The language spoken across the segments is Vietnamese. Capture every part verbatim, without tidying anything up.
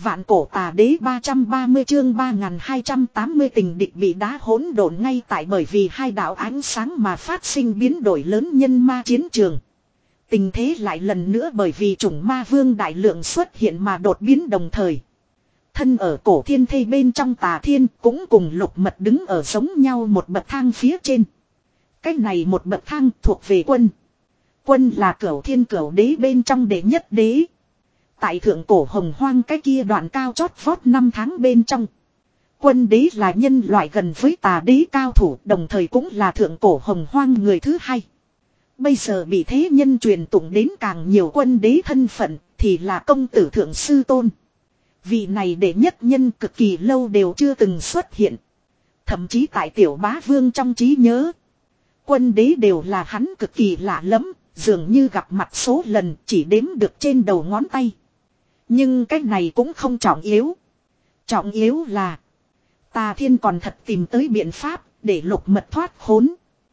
Vạn cổ tà đế ba trăm ba mươi chương ba nghìn hai trăm tám mươi tình địch bị đá hỗn độn ngay tại bởi vì hai đạo ánh sáng mà phát sinh biến đổi lớn nhân ma chiến trường. Tình thế lại lần nữa bởi vì chủng ma vương đại lượng xuất hiện mà đột biến đồng thời. Thân ở cổ thiên thây bên trong Tà Thiên cũng cùng Lục Mật đứng ở giống nhau một bậc thang phía trên. Cái này một bậc thang thuộc về Quân. Quân là cửu thiên cửu đế bên trong đệ nhất đế. Tại thượng cổ hồng hoang cái kia đoạn cao chót vót năm tháng bên trong. Quân đế là nhân loại gần với tà đế cao thủ, đồng thời cũng là thượng cổ hồng hoang người thứ hai. Bây giờ bị thế nhân truyền tụng đến càng nhiều quân đế thân phận thì là công tử thượng sư tôn. Vị này đệ nhất nhân cực kỳ lâu đều chưa từng xuất hiện. Thậm chí tại tiểu bá vương trong trí nhớ. Quân đế đều là hắn cực kỳ lạ lẫm, dường như gặp mặt số lần chỉ đếm được trên đầu ngón tay. Nhưng cái này cũng không trọng yếu. Trọng yếu là Tà Thiên còn thật tìm tới biện pháp để Lục Mật thoát khốn.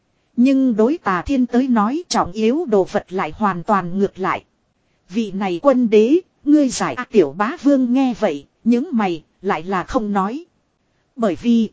Nhưng đối Tà Thiên tới nói trọng yếu đồ vật lại hoàn toàn ngược lại. Vị này quân đế, ngươi giải à, tiểu bá vương nghe vậy, những mày lại là không nói. Bởi vì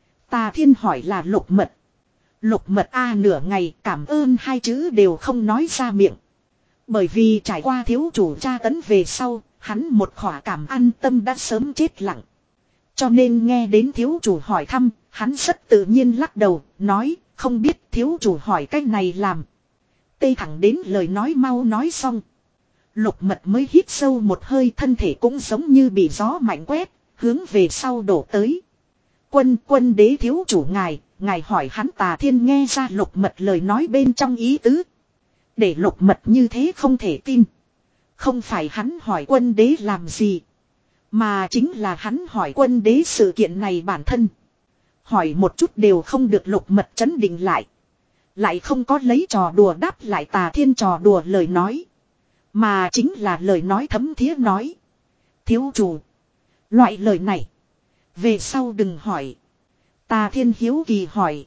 Tà Thiên hỏi là Lục Mật. Lục Mật a nửa ngày cảm ơn hai chữ đều không nói ra miệng. Bởi vì trải qua thiếu chủ tra tấn về sau, hắn một khỏa cảm an tâm đã sớm chết lặng. Cho nên nghe đến thiếu chủ hỏi thăm, hắn rất tự nhiên lắc đầu, nói, không biết thiếu chủ hỏi cách này làm. Tê thẳng đến lời nói mau nói xong. Lục Mật mới hít sâu một hơi, thân thể cũng giống như bị gió mạnh quét, hướng về sau đổ tới. Quân quân đế thiếu chủ ngài, ngài hỏi hắn. Tà Thiên nghe ra Lục Mật lời nói bên trong ý tứ. Để Lục Mật như thế không thể tin. Không phải hắn hỏi quân đế làm gì, mà chính là hắn hỏi quân đế sự kiện này bản thân. Hỏi một chút đều không được. Lục Mật chấn định lại. Lại không có lấy trò đùa đáp lại Tà Thiên trò đùa lời nói, mà chính là lời nói thấm thía nói. Thiếu chủ, loại lời này về sau đừng hỏi. Tà Thiên hiếu kỳ hỏi.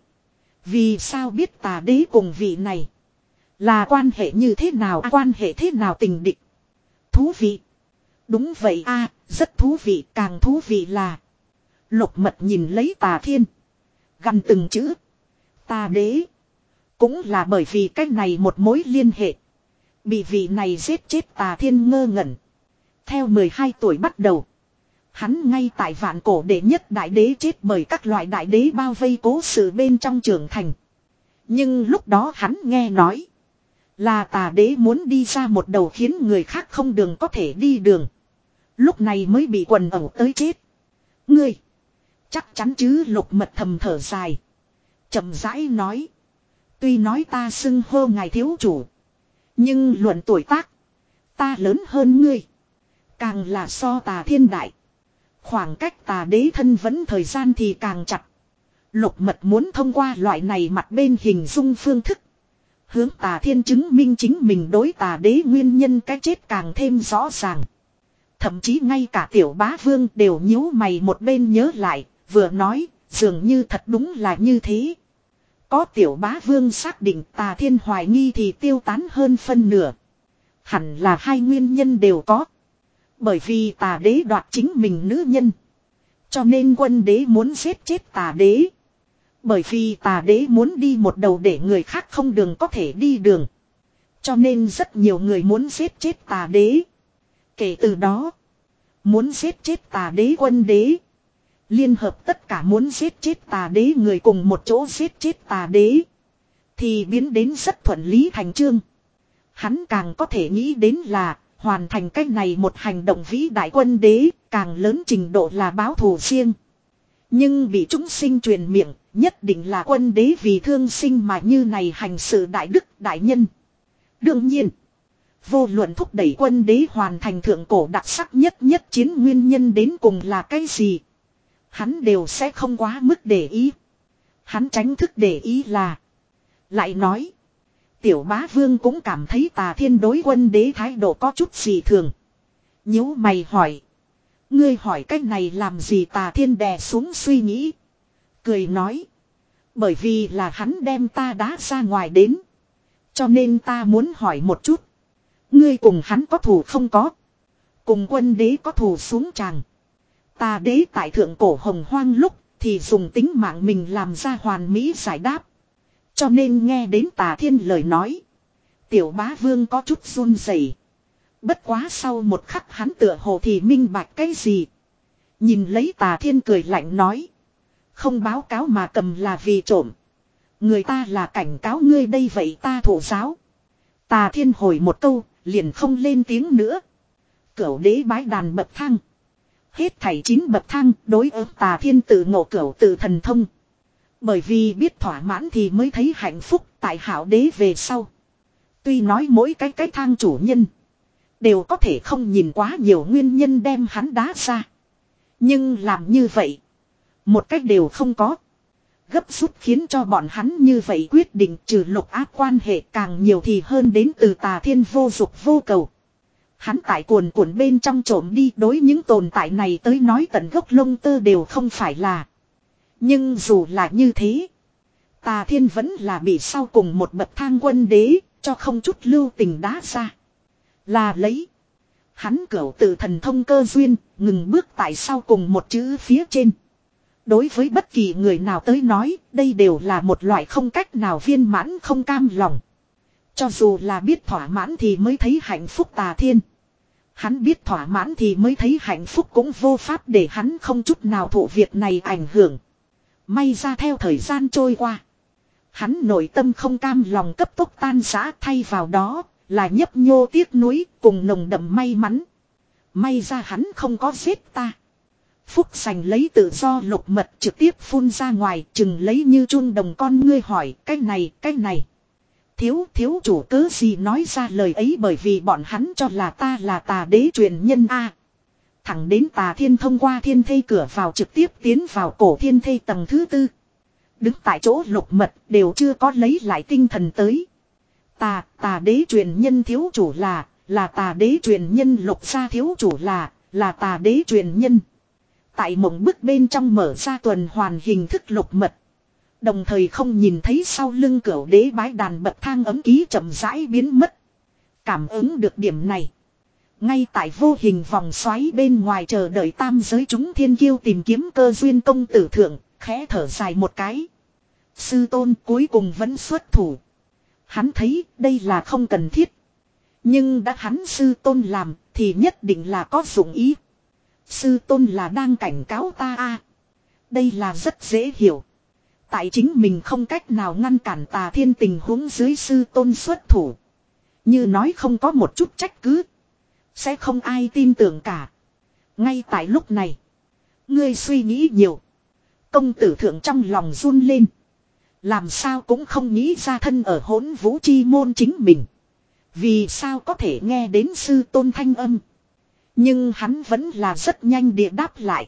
Vì sao biết tà đế cùng vị này là quan hệ như thế nào, à, quan hệ thế nào tình địch? Thú vị. Đúng vậy a, à, rất thú vị. Càng thú vị là Lục Mật nhìn lấy Tà Thiên, gằn từng chữ. Tà đế cũng là bởi vì cách này một mối liên hệ bị vị này giết chết. Tà Thiên ngơ ngẩn. Theo mười hai tuổi bắt đầu, hắn ngay tại vạn cổ đệ nhất đại đế chết bởi các loại đại đế bao vây cố sự bên trong trưởng thành. Nhưng lúc đó hắn nghe nói là tà đế muốn đi ra một đầu khiến người khác không đường có thể đi đường. Lúc này mới bị quần ẩu tới chết. Ngươi chắc chắn chứ? Lục Mật thầm thở dài, chậm rãi nói. Tuy nói ta xưng hô ngài thiếu chủ, nhưng luận tuổi tác, ta lớn hơn ngươi. Càng là so Tà Thiên đại, khoảng cách tà đế thân vẫn thời gian thì càng chặt. Lục Mật muốn thông qua loại này mặt bên hình dung phương thức, hướng Tà Thiên chứng minh chính mình đối tà đế nguyên nhân cái chết càng thêm rõ ràng. Thậm chí ngay cả tiểu bá vương đều nhíu mày một bên nhớ lại, vừa nói, dường như thật đúng là như thế. Có tiểu bá vương xác định, Tà Thiên hoài nghi thì tiêu tán hơn phân nửa. Hẳn là hai nguyên nhân đều có. Bởi vì tà đế đoạt chính mình nữ nhân, cho nên quân đế muốn giết chết tà đế. Bởi vì tà đế muốn đi một đầu để người khác không đường có thể đi đường, cho nên rất nhiều người muốn giết chết tà đế. Kể từ đó, muốn giết chết tà đế quân đế liên hợp tất cả muốn giết chết tà đế người cùng một chỗ giết chết tà đế, thì biến đến rất thuận lý thành chương. Hắn càng có thể nghĩ đến là hoàn thành cách này một hành động vĩ đại, quân đế càng lớn trình độ là báo thù riêng. Nhưng bị chúng sinh truyền miệng, nhất định là quân đế vì thương sinh mà như này hành sự đại đức đại nhân. Đương nhiên, vô luận thúc đẩy quân đế hoàn thành thượng cổ đặc sắc nhất nhất chiến nguyên nhân đến cùng là cái gì, hắn đều sẽ không quá mức để ý. Hắn tránh thức để ý là, lại nói, tiểu bá vương cũng cảm thấy Tà Thiên đối quân đế thái độ có chút gì thường. Nhíu mày hỏi. Ngươi hỏi cách này làm gì? Tà Thiên đè xuống suy nghĩ, cười nói. Bởi vì là hắn đem ta đá ra ngoài đến, cho nên ta muốn hỏi một chút. Ngươi cùng hắn có thù không? Có. Cùng quân đế có thù xuống tràng. Tà đế tại thượng cổ hồng hoang lúc thì dùng tính mạng mình làm ra hoàn mỹ giải đáp. Cho nên nghe đến Tà Thiên lời nói. Tiểu bá vương có chút run rẩy. Bất quá sau một khắc hắn tựa hồ thì minh bạch cái gì. Nhìn lấy Tà Thiên cười lạnh nói. Không báo cáo mà cầm là vì trộm. Người ta là cảnh cáo ngươi đây vậy ta thủ giáo. Tà Thiên hồi một câu, liền không lên tiếng nữa. Cửu đế bái đàn bậc thang. Hết thảy chín bậc thang đối ứng Tà Thiên tự ngộ cửu tự thần thông. Bởi vì biết thỏa mãn thì mới thấy hạnh phúc tại hảo đế về sau. Tuy nói mỗi cái cái thang chủ nhân đều có thể không nhìn quá nhiều nguyên nhân đem hắn đá ra. Nhưng làm như vậy, một cách đều không có. Gấp rút khiến cho bọn hắn như vậy quyết định trừ lục áp quan hệ càng nhiều thì hơn đến từ Tà Thiên vô dục vô cầu. Hắn tại cuồn cuộn bên trong trộm đi đối những tồn tại này tới nói tận gốc lông tơ đều không phải là. Nhưng dù là như thế, Tà Thiên vẫn là bị sau cùng một bậc thang quân đế cho không chút lưu tình đá ra. Là lấy. Hắn cửu tự thần thông cơ duyên ngừng bước tại sau cùng một chữ phía trên. Đối với bất kỳ người nào tới nói, đây đều là một loại không cách nào viên mãn không cam lòng. Cho dù là biết thỏa mãn thì mới thấy hạnh phúc Tà Thiên. Hắn biết thỏa mãn thì mới thấy hạnh phúc cũng vô pháp để hắn không chút nào thụ việc này ảnh hưởng. May ra theo thời gian trôi qua. Hắn nội tâm không cam lòng cấp tốc tan rã thay vào đó là nhấp nhô tiếc nuối cùng nồng đậm may mắn. May ra hắn không có giết ta. Phúc sành lấy tự do lục mật trực tiếp phun ra ngoài chừng lấy như chun đồng con ngươi hỏi cái này cái này. Thiếu thiếu chủ cớ gì nói ra lời ấy bởi vì bọn hắn cho là ta là Tà đế truyền nhân A. Thẳng đến Tà Thiên thông qua thiên thây cửa vào trực tiếp tiến vào cổ thiên thây tầng thứ tư. Đứng tại chỗ lục mật đều chưa có lấy lại tinh thần tới. Tà, Tà đế truyền nhân thiếu chủ là, là Tà đế truyền nhân lục gia thiếu chủ là, là Tà đế truyền nhân. Tại mộng bức bên trong mở ra tuần hoàn hình thức lục mật. Đồng thời không nhìn thấy sau lưng cửu đế bái đàn bậc thang ấm ký chậm rãi biến mất. Cảm ứng được điểm này. Ngay tại vô hình vòng xoáy bên ngoài chờ đợi tam giới chúng thiên kiêu tìm kiếm cơ duyên công tử thượng, khẽ thở dài một cái. Sư tôn cuối cùng vẫn xuất thủ. Hắn thấy đây là không cần thiết. Nhưng đã hắn sư tôn làm thì nhất định là có dụng ý. Sư tôn là đang cảnh cáo ta a. Đây là rất dễ hiểu. Tại chính mình không cách nào ngăn cản Tà Thiên tình huống dưới sư tôn xuất thủ. Như nói không có một chút trách cứ. Sẽ không ai tin tưởng cả. Ngay tại lúc này. Ngươi suy nghĩ nhiều. Công tử thượng trong lòng run lên. Làm sao cũng không nghĩ ra thân ở hỗn vũ chi môn chính mình. Vì sao có thể nghe đến sư tôn thanh âm. Nhưng hắn vẫn là rất nhanh địa đáp lại.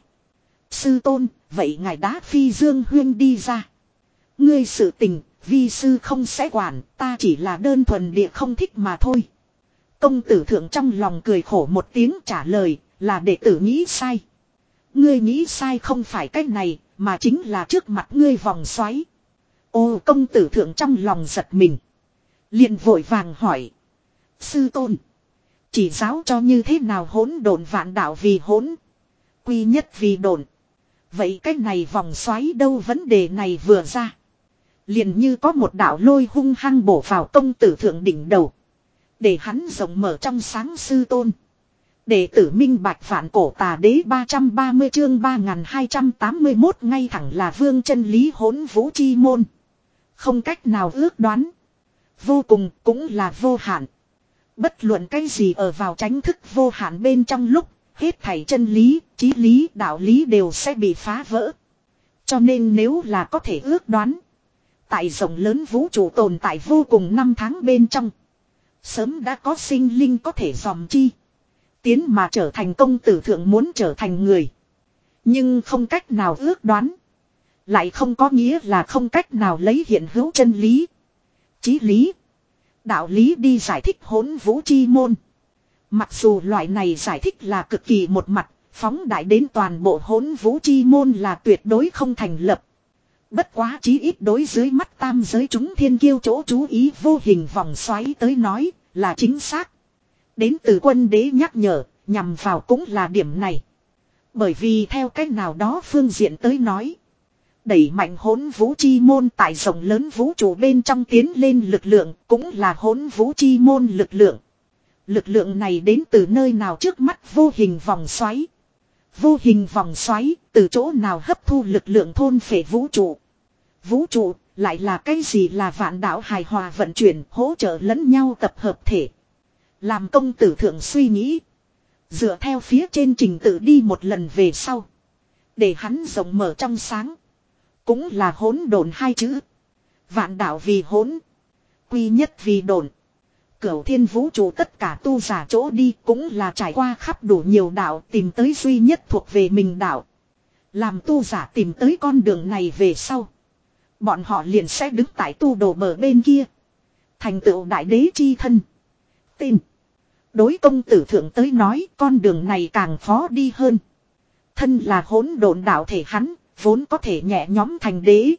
Sư tôn, vậy ngài đá phi dương huyên đi ra. Ngươi sự tình, vi sư không sẽ quản, ta chỉ là đơn thuần địa không thích mà thôi. Công tử thượng trong lòng cười khổ một tiếng trả lời, là đệ tử nghĩ sai. Ngươi nghĩ sai không phải cách này, mà chính là trước mặt ngươi vòng xoáy. Ô công tử thượng trong lòng giật mình. Liền vội vàng hỏi. Sư tôn. Chỉ giáo cho như thế nào hỗn độn vạn đạo vì hỗn. Quy nhất vì độn. Vậy cái này vòng xoáy đâu vấn đề này vừa ra. Liền như có một đạo lôi hung hăng bổ vào công tử thượng đỉnh đầu. Để hắn rộng mở trong sáng sư tôn. Đệ tử minh bạch vạn cổ Tà đế ba trăm ba mươi chương ba nghìn hai trăm tám mươi mốt ngay thẳng là vương chân lý hỗn vũ chi môn. Không cách nào ước đoán. Vô cùng cũng là vô hạn. Bất luận cái gì ở vào tránh thức vô hạn bên trong lúc, hết thảy chân lý, chí lý, đạo lý đều sẽ bị phá vỡ. Cho nên nếu là có thể ước đoán, tại rộng lớn vũ trụ tồn tại vô cùng năm tháng bên trong, sớm đã có sinh linh có thể dòm chi. Tiến mà trở thành công tử thượng muốn trở thành người. Nhưng không cách nào ước đoán. Lại không có nghĩa là không cách nào lấy hiện hữu chân lý, chí lý, đạo lý đi giải thích hỗn vũ chi môn. Mặc dù loại này giải thích là cực kỳ một mặt, phóng đại đến toàn bộ hỗn vũ chi môn là tuyệt đối không thành lập. Bất quá chí ít đối dưới mắt tam giới chúng thiên kiêu chỗ chú ý vô hình vòng xoáy tới nói là chính xác. Đến từ quân đế nhắc nhở, nhằm vào cũng là điểm này. Bởi vì theo cách nào đó phương diện tới nói. Đẩy mạnh hỗn vũ chi môn tại rộng lớn vũ trụ bên trong tiến lên lực lượng cũng là hỗn vũ chi môn lực lượng. Lực lượng này đến từ nơi nào trước mắt vô hình vòng xoáy. Vô hình vòng xoáy từ chỗ nào hấp thu lực lượng thôn phệ vũ trụ. Vũ trụ lại là cái gì là vạn đạo hài hòa vận chuyển hỗ trợ lẫn nhau tập hợp thể. Làm công tử thượng suy nghĩ. Dựa theo phía trên trình tự đi một lần về sau. Để hắn rộng mở trong sáng. Cũng là hỗn độn hai chữ. Vạn đạo vì hỗn. Quy nhất vì độn. Cửu thiên vũ trụ tất cả tu giả chỗ đi cũng là trải qua khắp đủ nhiều đạo tìm tới duy nhất thuộc về mình đạo. Làm tu giả tìm tới con đường này về sau. Bọn họ liền sẽ đứng tại tu đồ bờ bên kia. Thành tựu đại đế chi thân. Tin. Đối công tử thượng tới nói con đường này càng khó đi hơn. Thân là hỗn độn đạo thể hắn, vốn có thể nhẹ nhóm thành đế.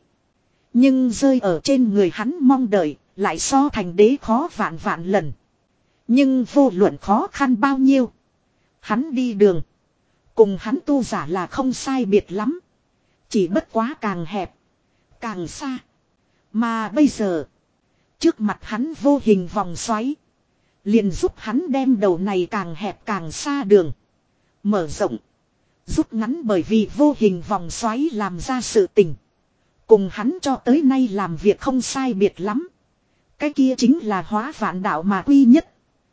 Nhưng rơi ở trên người hắn mong đợi, lại so thành đế khó vạn vạn lần. Nhưng vô luận khó khăn bao nhiêu. Hắn đi đường. Cùng hắn tu giả là không sai biệt lắm. Chỉ bất quá càng hẹp. Càng xa. Mà bây giờ. Trước mặt hắn vô hình vòng xoáy. Liền giúp hắn đem đầu này càng hẹp càng xa đường. Mở rộng. Rút ngắn bởi vì vô hình vòng xoáy làm ra sự tình. Cùng hắn cho tới nay làm việc không sai biệt lắm. Cái kia chính là hóa vạn đạo mà quy nhất.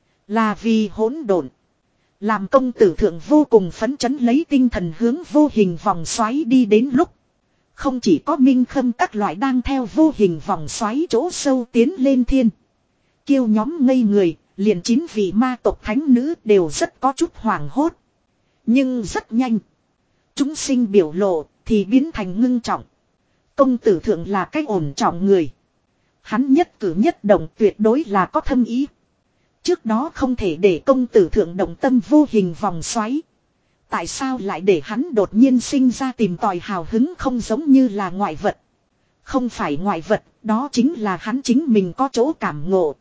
Là vì hỗn độn. Làm công tử thượng vô cùng phấn chấn lấy tinh thần hướng vô hình vòng xoáy đi đến lúc. Không chỉ có minh khâm các loại đang theo vô hình vòng xoáy chỗ sâu tiến lên thiên. Kiêu nhóm ngây người, liền chín vị ma tộc thánh nữ đều rất có chút hoảng hốt. Nhưng rất nhanh. Chúng sinh biểu lộ thì biến thành ngưng trọng. Công tử thượng là cái ổn trọng người. Hắn nhất cử nhất động tuyệt đối là có thâm ý. Trước đó không thể để công tử thượng động tâm vô hình vòng xoáy. Tại sao lại để hắn đột nhiên sinh ra tìm tòi hào hứng không giống như là ngoại vật. Không phải ngoại vật, đó chính là hắn chính mình có chỗ cảm ngộ.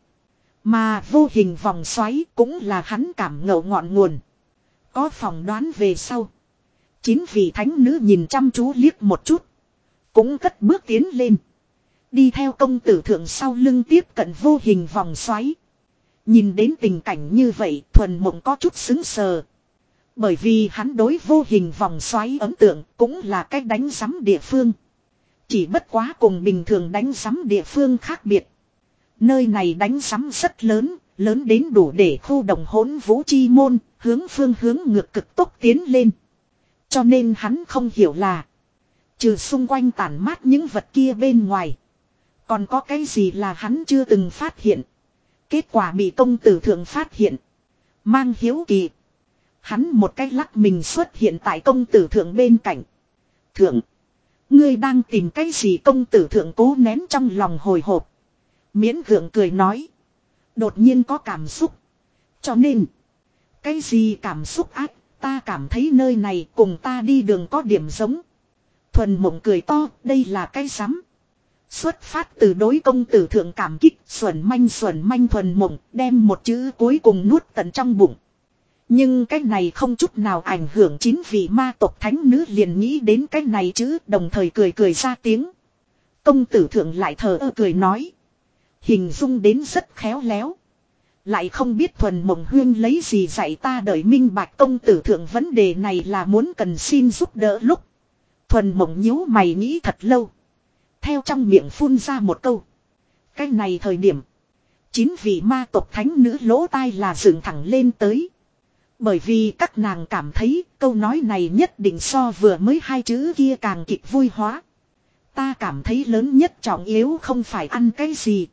Mà vô hình vòng xoáy cũng là hắn cảm ngộ ngọn nguồn. Có phỏng đoán về sau. Chín vị thánh nữ nhìn chăm chú liếc một chút. Cũng cất bước tiến lên. Đi theo công tử thượng sau lưng tiếp cận vô hình vòng xoáy. Nhìn đến tình cảnh như vậy thuần mộng có chút xứng sờ. Bởi vì hắn đối vô hình vòng xoáy ấn tượng cũng là cách đánh giám địa phương. Chỉ bất quá cùng bình thường đánh giám địa phương khác biệt. Nơi này đánh giám rất lớn, lớn đến đủ để khu động hỗn vũ chi môn, hướng phương hướng ngược cực tốc tiến lên. Cho nên hắn không hiểu là trừ xung quanh tản mát những vật kia bên ngoài. Còn có cái gì là hắn chưa từng phát hiện. Kết quả bị công tử thượng phát hiện. Mang hiếu kỳ. Hắn một cái lắc mình xuất hiện tại công tử thượng bên cạnh. Thượng. Ngươi đang tìm cái gì công tử thượng cố nén trong lòng hồi hộp. Miễn gượng cười nói. Đột nhiên có cảm xúc. Cho nên. Cái gì cảm xúc ác. Ta cảm thấy nơi này cùng ta đi đường có điểm giống. Thuần mộng cười to. Đây là cái rắm. Xuất phát từ đối công tử thượng cảm kích. Xuẩn manh xuẩn manh thuần mộng. Đem một chữ cuối cùng nuốt tận trong bụng. Nhưng cái này không chút nào ảnh hưởng chín vị ma tộc thánh nữ liền nghĩ đến cái này chứ. Đồng thời cười cười ra tiếng. Công tử thượng lại thờ ơ cười nói. Hình dung đến rất khéo léo. Lại không biết thuần mộng huyên lấy gì dạy ta đợi minh bạch công tử thượng vấn đề này là muốn cần xin giúp đỡ lúc. Thuần mộng nhíu mày nghĩ thật lâu. Theo trong miệng phun ra một câu. Cái này thời điểm. Chín vị ma tộc thánh nữ lỗ tai là dựng thẳng lên tới. Bởi vì các nàng cảm thấy câu nói này nhất định so vừa mới hai chữ kia càng kịch vui hóa. Ta cảm thấy lớn nhất trọng yếu không phải ăn cái gì.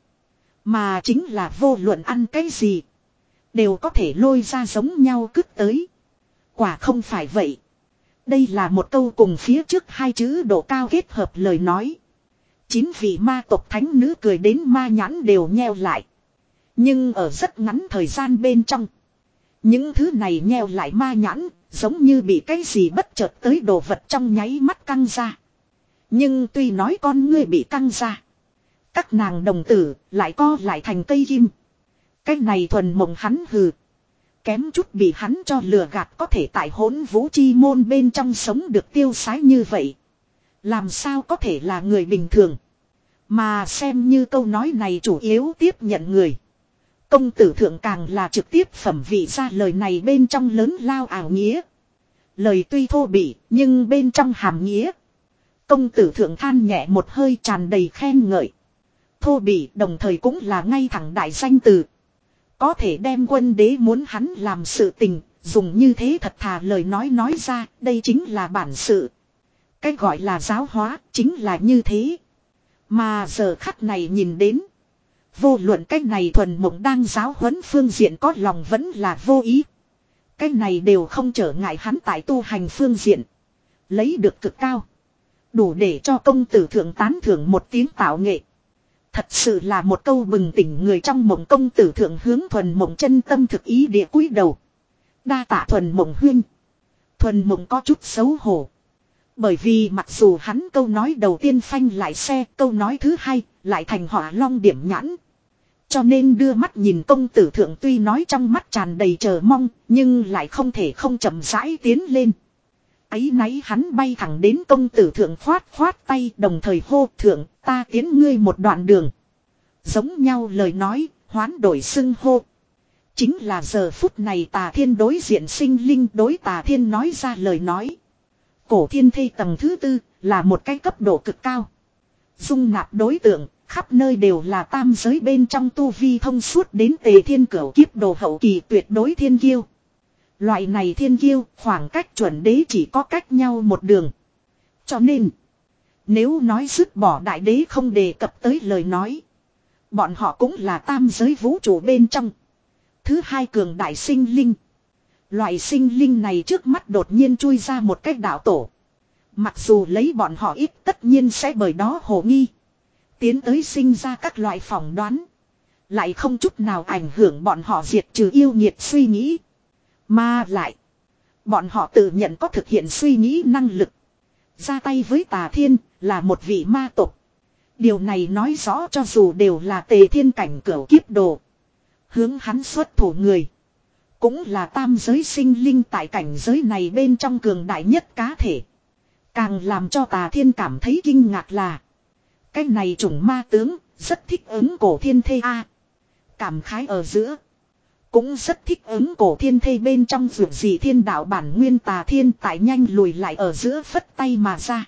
Mà chính là vô luận ăn cái gì. Đều có thể lôi ra giống nhau cứt tới. Quả không phải vậy. Đây là một câu cùng phía trước hai chữ độ cao kết hợp lời nói. Chín vị ma tộc thánh nữ cười đến ma nhãn đều nheo lại. Nhưng ở rất ngắn thời gian bên trong. Những thứ này nheo lại ma nhãn. Giống như bị cái gì bất chợt tới đồ vật trong nháy mắt căng ra. Nhưng tuy nói con ngươi bị căng ra. Các nàng đồng tử lại co lại thành cây kim. Cái này thuần mộng hắn hừ. Kém chút bị hắn cho lừa gạt có thể tại hỗn vũ chi môn bên trong sống được tiêu sái như vậy. Làm sao có thể là người bình thường. Mà xem như câu nói này chủ yếu tiếp nhận người. Công tử thượng càng là trực tiếp phẩm vị ra lời này bên trong lớn lao ảo nghĩa. Lời tuy thô bỉ nhưng bên trong hàm nghĩa. Công tử thượng than nhẹ một hơi tràn đầy khen ngợi. Thô bỉ đồng thời cũng là ngay thẳng đại danh từ. Có thể đem quân đế muốn hắn làm sự tình, dùng như thế thật thà lời nói nói ra, đây chính là bản sự. Cái gọi là giáo hóa, chính là như thế. Mà giờ khắc này nhìn đến. Vô luận cách này thuần mộng đang giáo huấn phương diện có lòng vẫn là vô ý. Cái này đều không trở ngại hắn tại tu hành phương diện. Lấy được cực cao. Đủ để cho công tử thượng tán thưởng một tiếng tạo nghệ. Thật sự là một câu bừng tỉnh người trong mộng. Công tử thượng hướng thuần mộng chân tâm thực ý địa cúi đầu. Đa tạ thuần mộng huynh. Thuần mộng có chút xấu hổ. Bởi vì mặc dù hắn câu nói đầu tiên phanh lại xe, câu nói thứ hai lại thành họa long điểm nhãn. Cho nên đưa mắt nhìn công tử thượng tuy nói trong mắt tràn đầy chờ mong, nhưng lại không thể không chậm rãi tiến lên. Ấy náy hắn bay thẳng đến công tử thượng khoát khoát tay đồng thời hô thượng ta tiến ngươi một đoạn đường. Giống nhau lời nói, hoán đổi xưng hô. Chính là giờ phút này Tà Thiên đối diện sinh linh đối Tà Thiên nói ra lời nói. Cổ thiên thây tầng thứ tư là một cái cấp độ cực cao. Dung nạp đối tượng, khắp nơi đều là tam giới bên trong tu vi thông suốt đến Tề Thiên Cửu kiếp đồ hậu kỳ tuyệt đối thiên kiêu. Loại này thiên kiêu khoảng cách chuẩn đế chỉ có cách nhau một đường. Cho nên, nếu nói dứt bỏ đại đế không đề cập tới lời nói. Bọn họ cũng là tam giới vũ trụ bên trong. Thứ hai cường đại sinh linh. Loại sinh linh này trước mắt đột nhiên chui ra một cách đạo tổ. Mặc dù lấy bọn họ ít tất nhiên sẽ bởi đó hồ nghi. Tiến tới sinh ra các loại phỏng đoán. Lại không chút nào ảnh hưởng bọn họ diệt trừ yêu nghiệt suy nghĩ. Mà lại. Bọn họ tự nhận có thực hiện suy nghĩ năng lực. Ra tay với Tà Thiên là một vị ma tộc. Điều này nói rõ cho dù đều là Tề Thiên cảnh cửu kiếp đồ. Hướng hắn xuất thủ người. Cũng là tam giới sinh linh tại cảnh giới này bên trong cường đại nhất cá thể. Càng làm cho Tà Thiên cảm thấy kinh ngạc là. Cái này chủng ma tướng rất thích ứng cổ thiên thê a. Cảm khái ở giữa. Cũng rất thích ứng cổ thiên thê bên trong vượt gì thiên đạo bản nguyên Tà Thiên tại nhanh lùi lại ở giữa phất tay mà ra.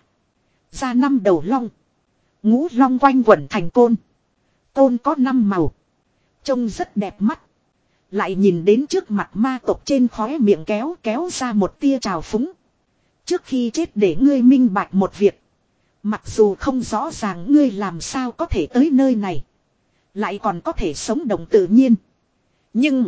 Ra năm đầu long. Ngũ long quanh quẩn thành côn. Côn có năm màu. Trông rất đẹp mắt. Lại nhìn đến trước mặt ma tộc trên khóe miệng kéo kéo ra một tia trào phúng. Trước khi chết để ngươi minh bạch một việc. Mặc dù không rõ ràng ngươi làm sao có thể tới nơi này. Lại còn có thể sống động tự nhiên. Nhưng.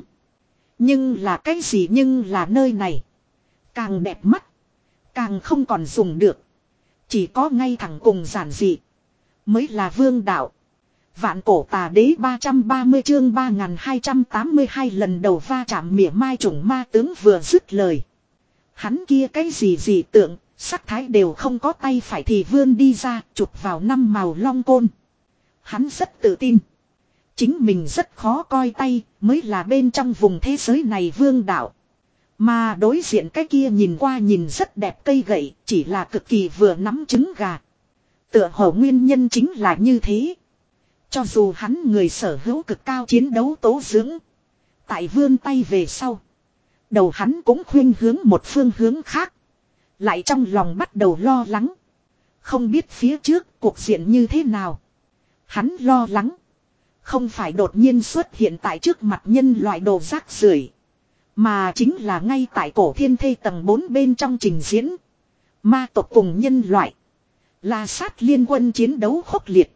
Nhưng là cái gì nhưng là nơi này. Càng đẹp mắt. Càng không còn dùng được. Chỉ có ngay thẳng cùng giản dị. Mới là vương đạo. Vạn cổ tà đế ba trăm ba mươi chương ba nghìn hai trăm tám mươi hai lần đầu va chạm mỉa mai chủng ma tướng vừa dứt lời. Hắn kia cái gì gì tượng, sắc thái đều không có tay phải thì vươn đi ra, chụp vào năm màu long côn. Hắn rất tự tin. Chính mình rất khó coi tay, mới là bên trong vùng thế giới này vương đạo. Mà đối diện cái kia nhìn qua nhìn rất đẹp cây gậy, chỉ là cực kỳ vừa nắm trứng gà. Tựa hồ nguyên nhân chính là như thế. Cho dù hắn người sở hữu cực cao chiến đấu tố dưỡng. Tại vươn tay về sau. Đầu hắn cũng khuyên hướng một phương hướng khác. Lại trong lòng bắt đầu lo lắng. Không biết phía trước cuộc diện như thế nào. Hắn lo lắng. Không phải đột nhiên xuất hiện tại trước mặt nhân loại đồ rác rưởi, mà chính là ngay tại cổ thiên thê tầng bốn bên trong trình diễn. Ma tộc cùng nhân loại. La sát liên quân chiến đấu khốc liệt.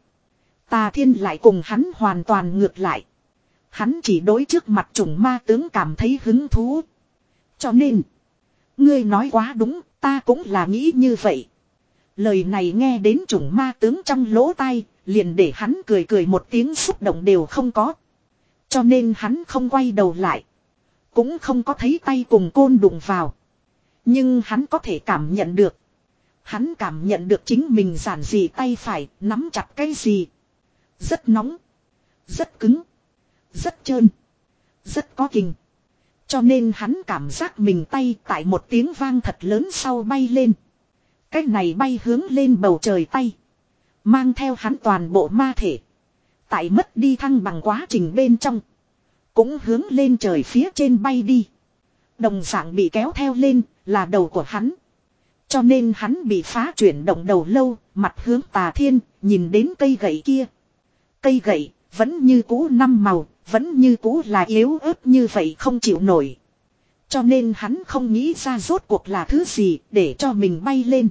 Tà Thiên lại cùng hắn hoàn toàn ngược lại. Hắn chỉ đối trước mặt chủng ma tướng cảm thấy hứng thú. Cho nên. Ngươi nói quá đúng, ta cũng là nghĩ như vậy. Lời này nghe đến chủng ma tướng trong lỗ tai, liền để hắn cười cười một tiếng xúc động đều không có. Cho nên hắn không quay đầu lại. Cũng không có thấy tay cùng côn đụng vào. Nhưng hắn có thể cảm nhận được. Hắn cảm nhận được chính mình giản dị tay phải, nắm chặt cái gì. Rất nóng. Rất cứng. Rất trơn. Rất có kình. Cho nên hắn cảm giác mình tay tại một tiếng vang thật lớn sau bay lên. Cái này bay hướng lên bầu trời tay. Mang theo hắn toàn bộ ma thể. Tại mất đi thăng bằng quá trình bên trong. Cũng hướng lên trời phía trên bay đi. Đồng dạng bị kéo theo lên là đầu của hắn. Cho nên hắn bị phá chuyển động đầu lâu, mặt hướng Tà Thiên, nhìn đến cây gậy kia. Cây gậy, vẫn như cũ năm màu, vẫn như cũ là yếu ớt như vậy không chịu nổi. Cho nên hắn không nghĩ ra rốt cuộc là thứ gì để cho mình bay lên.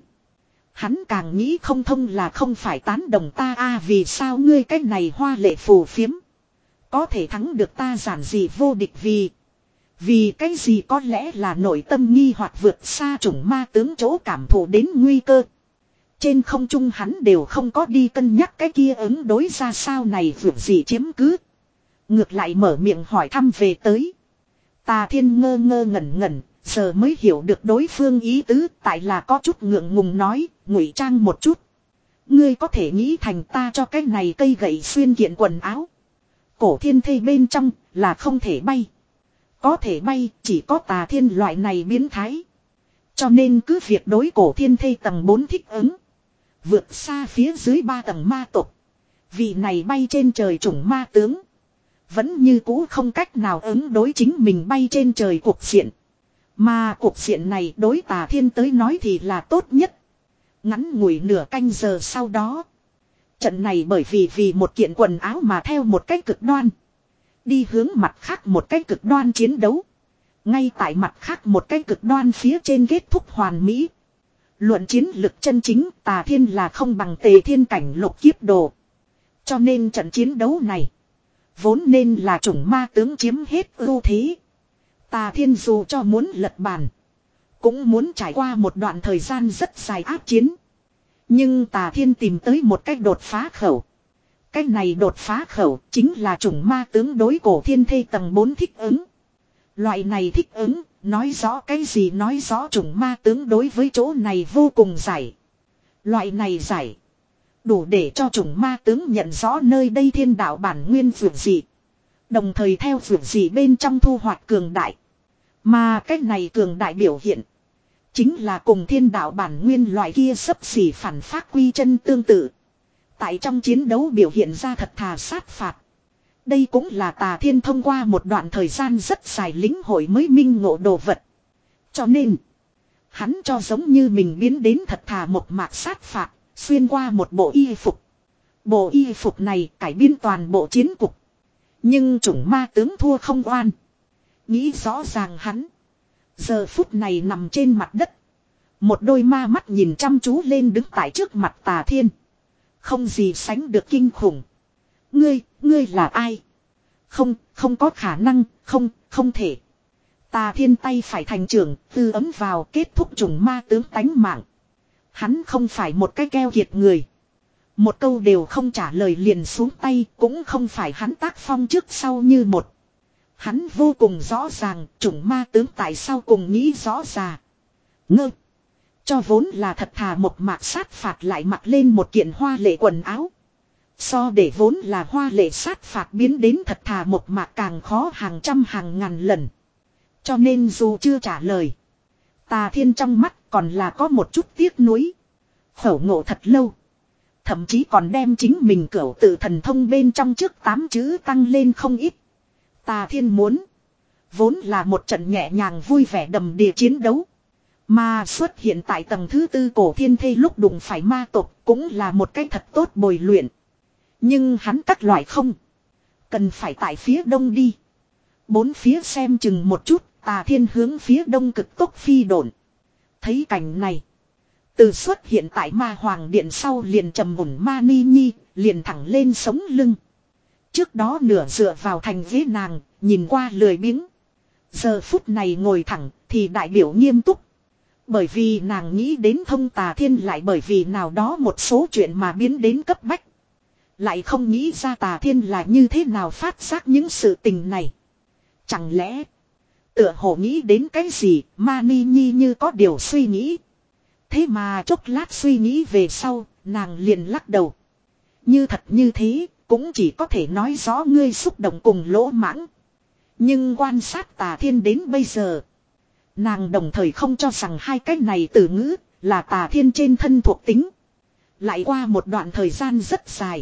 Hắn càng nghĩ không thông là không phải tán đồng ta a à, vì sao ngươi cái này hoa lệ phù phiếm. Có thể thắng được ta giản dị vô địch vì. Vì cái gì có lẽ là nội tâm nghi hoặc vượt xa chủng ma tướng chỗ cảm thụ đến nguy cơ. Trên không trung hắn đều không có đi cân nhắc cái kia ứng đối ra sao này vượt gì chiếm cứ. Ngược lại mở miệng hỏi thăm về tới. Tà Thiên ngơ ngơ ngẩn ngẩn, giờ mới hiểu được đối phương ý tứ, tại là có chút ngượng ngùng nói, ngụy trang một chút. Ngươi có thể nghĩ thành ta cho cái này cây gậy xuyên kiện quần áo. Cổ thiên thây bên trong là không thể bay. Có thể bay chỉ có Tà Thiên loại này biến thái. Cho nên cứ việc đối cổ thiên thây tầng bốn thích ứng. Vượt xa phía dưới ba tầng ma tộc. Vị này bay trên trời chủng ma tướng. Vẫn như cũ không cách nào ứng đối chính mình bay trên trời cuộc diện. Mà cuộc diện này đối Tà Thiên tới nói thì là tốt nhất. Ngắn ngủi nửa canh giờ sau đó. Trận này bởi vì vì một kiện quần áo mà theo một cách cực đoan. Đi hướng mặt khác một cách cực đoan chiến đấu. Ngay tại mặt khác một cách cực đoan phía trên kết thúc hoàn mỹ. Luận chiến lực chân chính Tà Thiên là không bằng Tề Thiên cảnh lục kiếp đồ. Cho nên trận chiến đấu này. Vốn nên là chủng ma tướng chiếm hết ưu thế. Tà Thiên dù cho muốn lật bàn. Cũng muốn trải qua một đoạn thời gian rất dài áp chiến. Nhưng Tà Thiên tìm tới một cách đột phá khẩu. Cái này đột phá khẩu chính là chủng ma tướng đối cổ thiên thây tầng bốn thích ứng. Loại này thích ứng, nói rõ cái gì nói rõ chủng ma tướng đối với chỗ này vô cùng giải. Loại này giải. Đủ để cho chủng ma tướng nhận rõ nơi đây thiên đạo bản nguyên vượt dị. Đồng thời theo vượt dị bên trong thu hoạch cường đại. Mà cái này cường đại biểu hiện. Chính là cùng thiên đạo bản nguyên loại kia sấp xỉ phản phát quy chân tương tự. Tại trong chiến đấu biểu hiện ra thật thà sát phạt. Đây cũng là Tà Thiên thông qua một đoạn thời gian rất dài lính hội mới minh ngộ đồ vật. Cho nên, hắn cho giống như mình biến đến thật thà một mạc sát phạt, xuyên qua một bộ y phục. Bộ y phục này cải biến toàn bộ chiến cục. Nhưng chủng ma tướng thua không oan. Nghĩ rõ ràng hắn. Giờ phút này nằm trên mặt đất. Một đôi ma mắt nhìn chăm chú lên đứng tại trước mặt Tà Thiên. Không gì sánh được kinh khủng. Ngươi, ngươi là ai? Không, không có khả năng, không, không thể. Tà Thiên tay phải thành trưởng, tư ấm vào kết thúc chủng ma tướng tánh mạng. Hắn không phải một cái keo kiệt người. Một câu đều không trả lời liền xuống tay, cũng không phải hắn tác phong trước sau như một. Hắn vô cùng rõ ràng, chủng ma tướng tại sao cùng nghĩ rõ ràng. Ngơ. Cho vốn là thật thà một mạc sát phạt lại mặc lên một kiện hoa lệ quần áo. So để vốn là hoa lệ sát phạt biến đến thật thà một mạc càng khó hàng trăm hàng ngàn lần. Cho nên dù chưa trả lời. Tà Thiên trong mắt còn là có một chút tiếc nuối. Khẩu ngộ thật lâu. Thậm chí còn đem chính mình cửu tự thần thông bên trong trước tám chữ tăng lên không ít. Tà Thiên muốn. Vốn là một trận nhẹ nhàng vui vẻ đầm đìa chiến đấu. Mà xuất hiện tại tầng thứ tư cổ thiên thây lúc đụng phải ma tộc cũng là một cái thật tốt bồi luyện. Nhưng hắn các loại không. Cần phải tại phía đông đi. Bốn phía xem chừng một chút, Tà Thiên hướng phía đông cực tốc phi độn. Thấy cảnh này. Từ xuất hiện tại ma hoàng điện sau liền trầm mùn ma ni nhi, liền thẳng lên sống lưng. Trước đó nửa dựa vào thành ghế nàng, nhìn qua lười biếng. Giờ phút này ngồi thẳng thì đại biểu nghiêm túc. Bởi vì nàng nghĩ đến thông Tà Thiên lại bởi vì nào đó một số chuyện mà biến đến cấp bách. Lại không nghĩ ra Tà Thiên là như thế nào phát giác những sự tình này. Chẳng lẽ tựa hồ nghĩ đến cái gì Ma Ni Nhi như có điều suy nghĩ. Thế mà chốc lát suy nghĩ về sau nàng liền lắc đầu. Như thật như thế cũng chỉ có thể nói rõ ngươi xúc động cùng lỗ mãng. Nhưng quan sát Tà Thiên đến bây giờ. Nàng đồng thời không cho rằng hai cái này từ ngữ là Tà Thiên trên thân thuộc tính. Lại qua một đoạn thời gian rất dài.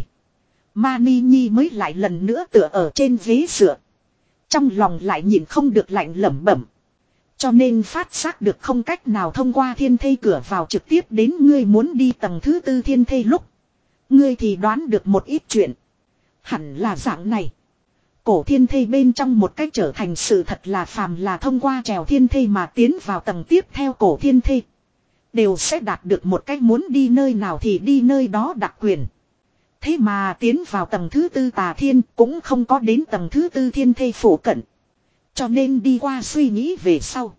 Mani Nhi mới lại lần nữa tựa ở trên ghế dựa. Trong lòng lại nhìn không được lạnh lẩm bẩm. Cho nên phát giác được không cách nào thông qua thiên thê cửa vào trực tiếp đến ngươi muốn đi tầng thứ tư thiên thê lúc. Ngươi thì đoán được một ít chuyện. Hẳn là dạng này. Cổ thiên thê bên trong một cách trở thành sự thật là phàm là thông qua trèo thiên thê mà tiến vào tầng tiếp theo cổ thiên thê. Đều sẽ đạt được một cách muốn đi nơi nào thì đi nơi đó đặc quyền. Thế mà tiến vào tầng thứ tư Tà Thiên cũng không có đến tầng thứ tư thiên thê phủ cận. Cho nên đi qua suy nghĩ về sau.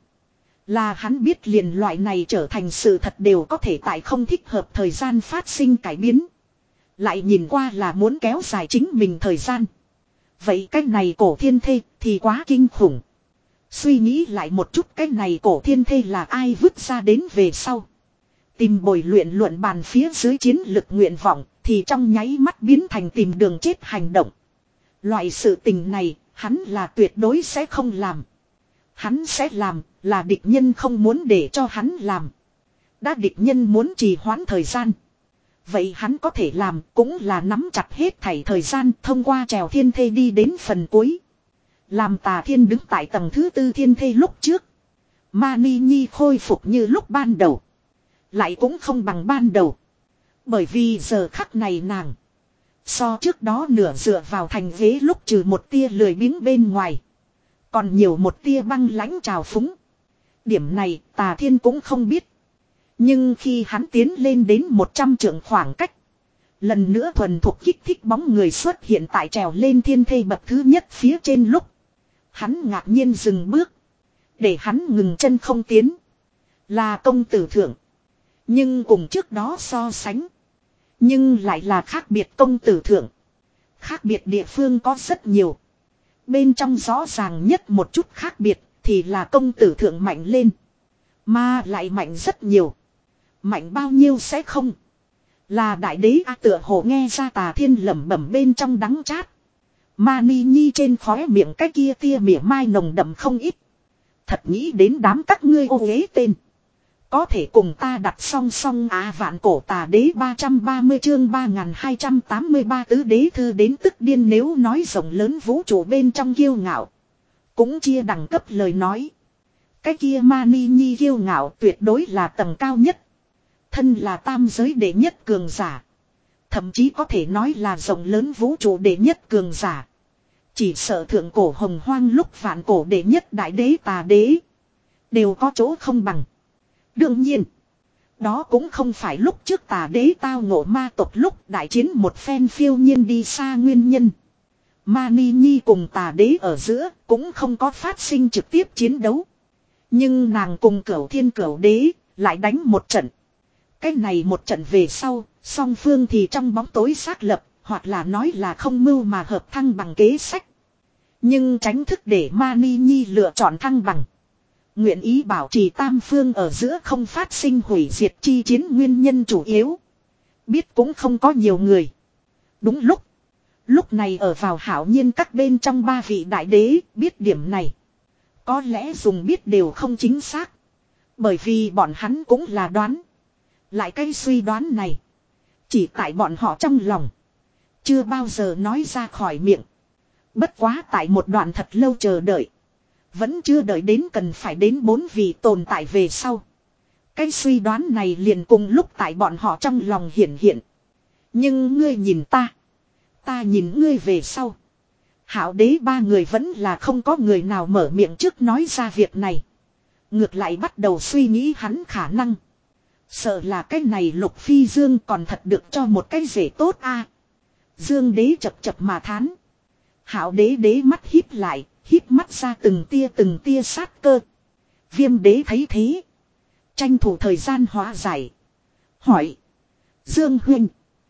Là hắn biết liền loại này trở thành sự thật đều có thể tại không thích hợp thời gian phát sinh cải biến. Lại nhìn qua là muốn kéo dài chính mình thời gian. Vậy cái này cổ thiên thê thì quá kinh khủng. Suy nghĩ lại một chút cái này cổ thiên thê là ai vứt ra đến về sau. Tìm bồi luyện luận bàn phía dưới chiến lực nguyện vọng thì trong nháy mắt biến thành tìm đường chết hành động. Loại sự tình này hắn là tuyệt đối sẽ không làm. Hắn sẽ làm là địch nhân không muốn để cho hắn làm. Đã địch nhân muốn trì hoãn thời gian. Vậy hắn có thể làm cũng là nắm chặt hết thảy thời gian thông qua trèo thiên thê đi đến phần cuối. Làm Tà Thiên đứng tại tầng thứ tư thiên thê lúc trước. Mani Nhi khôi phục như lúc ban đầu. Lại cũng không bằng ban đầu. Bởi vì giờ khắc này nàng. So trước đó nửa dựa vào thành ghế lúc trừ một tia lười biếng bên ngoài. Còn nhiều một tia băng lãnh trào phúng. Điểm này Tà Thiên cũng không biết. Nhưng khi hắn tiến lên đến một trăm trượng khoảng cách. Lần nữa thuần thuộc kích thích bóng người xuất hiện tại trèo lên thiên thê bậc thứ nhất phía trên lúc. Hắn ngạc nhiên dừng bước. Để hắn ngừng chân không tiến. Là công tử thượng. Nhưng cùng trước đó so sánh. Nhưng lại là khác biệt công tử thượng. Khác biệt địa phương có rất nhiều. Bên trong rõ ràng nhất một chút khác biệt thì là công tử thượng mạnh lên. Mà lại mạnh rất nhiều. Mạnh bao nhiêu sẽ không. Là đại đế a tựa hồ nghe ra Tà Thiên lẩm bẩm bên trong đắng chát. Mani Nhi trên khóe miệng cái kia tia mỉa mai nồng đậm không ít. Thật nghĩ đến đám các ngươi ô uế tên. Có thể cùng ta đặt song song á vạn cổ Tà Đế ba trăm ba mươi chương ba nghìn hai trăm tám mươi ba tứ đế thư đến tức điên nếu nói rộng lớn vũ trụ bên trong kiêu ngạo. Cũng chia đẳng cấp lời nói. Cái kia Mani Nhi kiêu ngạo tuyệt đối là tầng cao nhất. Thân là tam giới đệ nhất cường giả. Thậm chí có thể nói là rộng lớn vũ trụ đệ nhất cường giả. Chỉ sợ thượng cổ hồng hoang lúc vạn cổ đệ nhất đại đế Tà Đế. Đều có chỗ không bằng. Đương nhiên. Đó cũng không phải lúc trước Tà Đế tao ngộ ma tộc lúc đại chiến một phen phiêu nhiên đi xa nguyên nhân. Mani Nhi cùng Tà Đế ở giữa cũng không có phát sinh trực tiếp chiến đấu. Nhưng nàng cùng Cửu Thiên Cửu Đế lại đánh một trận. Cái này một trận về sau, song phương thì trong bóng tối xác lập, hoặc là nói là không mưu mà hợp thăng bằng kế sách. Nhưng tránh thức để Mani Nhi lựa chọn thăng bằng. Nguyện ý bảo trì tam phương ở giữa không phát sinh hủy diệt chi chiến nguyên nhân chủ yếu. Biết cũng không có nhiều người. Đúng lúc. Lúc này ở vào hảo nhiên các bên trong ba vị đại đế biết điểm này. Có lẽ dùng biết đều không chính xác. Bởi vì bọn hắn cũng là đoán. Lại cái suy đoán này. Chỉ tại bọn họ trong lòng. Chưa bao giờ nói ra khỏi miệng. Bất quá tại một đoạn thật lâu chờ đợi. Vẫn chưa đợi đến cần phải đến bốn vị tồn tại về sau. Cái suy đoán này liền cùng lúc tại bọn họ trong lòng hiển hiện. Nhưng ngươi nhìn ta. Ta nhìn ngươi về sau. Hảo đế ba người vẫn là không có người nào mở miệng trước nói ra việc này. Ngược lại bắt đầu suy nghĩ hắn khả năng. Sợ là cái này Lục Phi Dương còn thật được cho một cái rể tốt a. Dương đế chập chập mà thán. Hảo đế đế mắt híp lại, híp mắt ra từng tia từng tia sát cơ. Viêm đế thấy thế. Tranh thủ thời gian hóa giải. Hỏi. Dương huynh.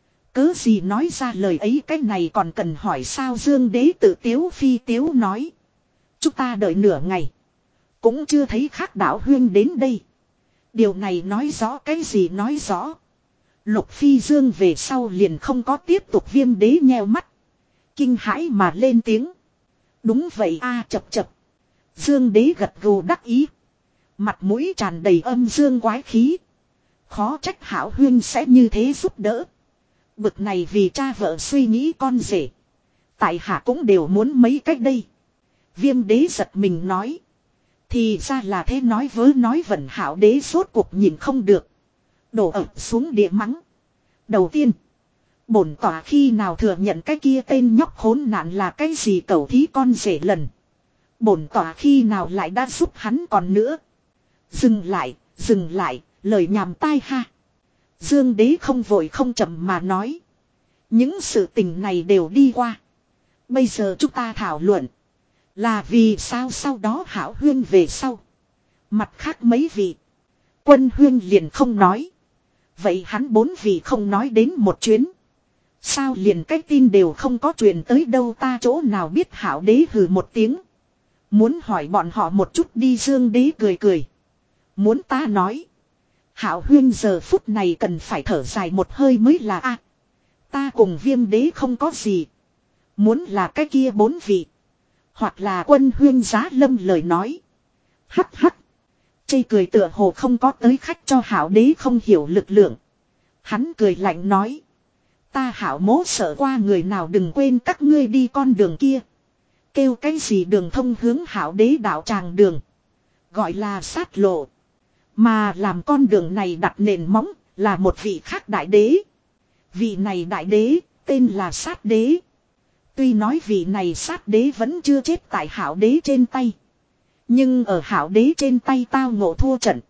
Cớ gì nói ra lời ấy cái này còn cần hỏi sao Dương đế tự tiếu phi tiếu nói. Chúng ta đợi nửa ngày. Cũng chưa thấy khác đạo huynh đến đây. Điều này nói rõ cái gì nói rõ. Lục Phi Dương về sau liền không có tiếp tục viêm đế nheo mắt. Kinh hãi mà lên tiếng. Đúng vậy a, chập chập. Dương Đế gật gù đắc ý. Mặt mũi tràn đầy âm dương quái khí. Khó trách Hảo Huyên sẽ như thế giúp đỡ. Bực này vì cha vợ suy nghĩ con rể. Tại hạ cũng đều muốn mấy cách đây. Viêm Đế giật mình nói. Thì ra là thế, nói vớ nói vẩn. Hảo Đế sốt cuộc nhìn không được. Đổ ập xuống địa mắng. Đầu tiên, bổn tỏa khi nào thừa nhận cái kia tên nhóc khốn nạn là cái gì cẩu thí con rể lần. Bổn tỏa khi nào lại đã giúp hắn còn nữa. Dừng lại, dừng lại, lời nhảm tai ha. Dương Đế không vội không chậm mà nói. Những sự tình này đều đi qua. Bây giờ chúng ta thảo luận. Là vì sao sau đó Hảo Huyên về sau. Mặt khác mấy vị. Quân Huyên liền không nói. Vậy hắn bốn vị không nói đến một chuyến. Sao liền cái tin đều không có truyền tới đâu, ta chỗ nào biết. Hảo Đế hừ một tiếng. Muốn hỏi bọn họ một chút đi. Dương Đế cười cười. Muốn ta nói. Hảo Huyên giờ phút này cần phải thở dài một hơi mới là a. Ta cùng Viêm Đế không có gì. Muốn là cái kia bốn vị. Hoặc là Quân Huyên giá lâm lời nói. Hắc hắc. Chây cười tựa hồ không có tới khách cho Hảo Đế không hiểu lực lượng. Hắn cười lạnh nói. Ta Hảo mố sợ qua người nào, đừng quên các ngươi đi con đường kia. Kêu cái gì đường thông hướng Hảo Đế đạo tràng đường. Gọi là sát lộ. Mà làm con đường này đặt nền móng là một vị khác đại đế. Vị này đại đế tên là Sát Đế. Tuy nói vị này Sát Đế vẫn chưa chết tại Hảo Đế trên tay. Nhưng ở Hảo Đế trên tay tao ngộ thua trận.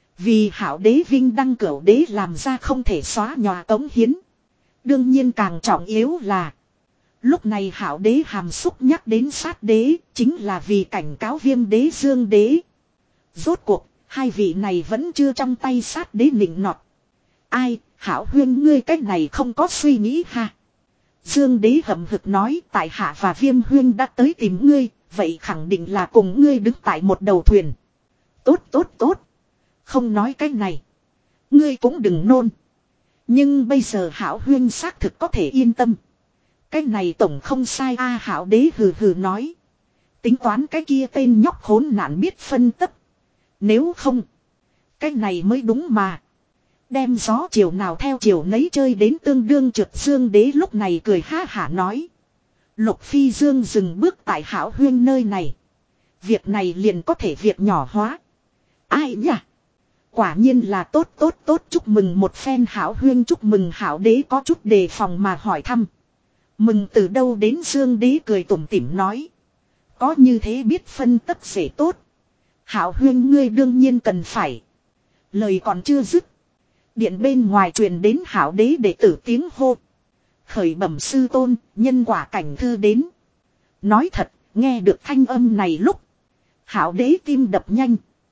Vì Hảo Đế vinh đăng cửu đế làm ra không thể xóa nhòa cống hiến. Đương nhiên càng trọng yếu là. Lúc này Hảo Đế hàm xúc nhắc đến Sát Đế chính là vì cảnh cáo Viêm Đế Dương Đế. Rốt cuộc hai vị này vẫn chưa trong tay Sát Đế nịnh nọt. Ai, Hảo Huyên ngươi cách này không có suy nghĩ ha. Dương Đế hậm hực nói, tại hạ và Viêm Huyên đã tới tìm ngươi, vậy khẳng định là cùng ngươi đứng tại một đầu thuyền. Tốt tốt tốt. Không nói cách này. Ngươi cũng đừng nôn. Nhưng bây giờ Hảo Huyên xác thực có thể yên tâm. Cái này tổng không sai a. À, Hảo Đế hừ hừ nói. Tính toán cái kia tên nhóc khốn nạn biết phân tấp. Nếu không, cái này mới đúng mà. Đem gió chiều nào theo chiều nấy chơi đến tương đương trượt. Dương Đế lúc này cười ha hả nói. Lục Phi Dương dừng bước tại Hảo Huyên nơi này. Việc này liền có thể việc nhỏ hóa. Ai nhỉ? Quả nhiên là tốt tốt tốt, chúc mừng một phen. Hảo Huyên chúc mừng. Hảo Đế có chút đề phòng mà hỏi thăm. Mừng từ đâu đến? Dương Đế cười tủm tỉm nói. Có như thế biết phân tất sẽ tốt. Hảo Huyên ngươi đương nhiên cần phải. Lời còn chưa dứt. Điện bên ngoài truyền đến Hảo Đế đệ tử tiếng hô. Khởi bẩm sư tôn, nhân quả cảnh thư đến. Nói thật, nghe được thanh âm này lúc. Hảo Đế tim đập nhanh.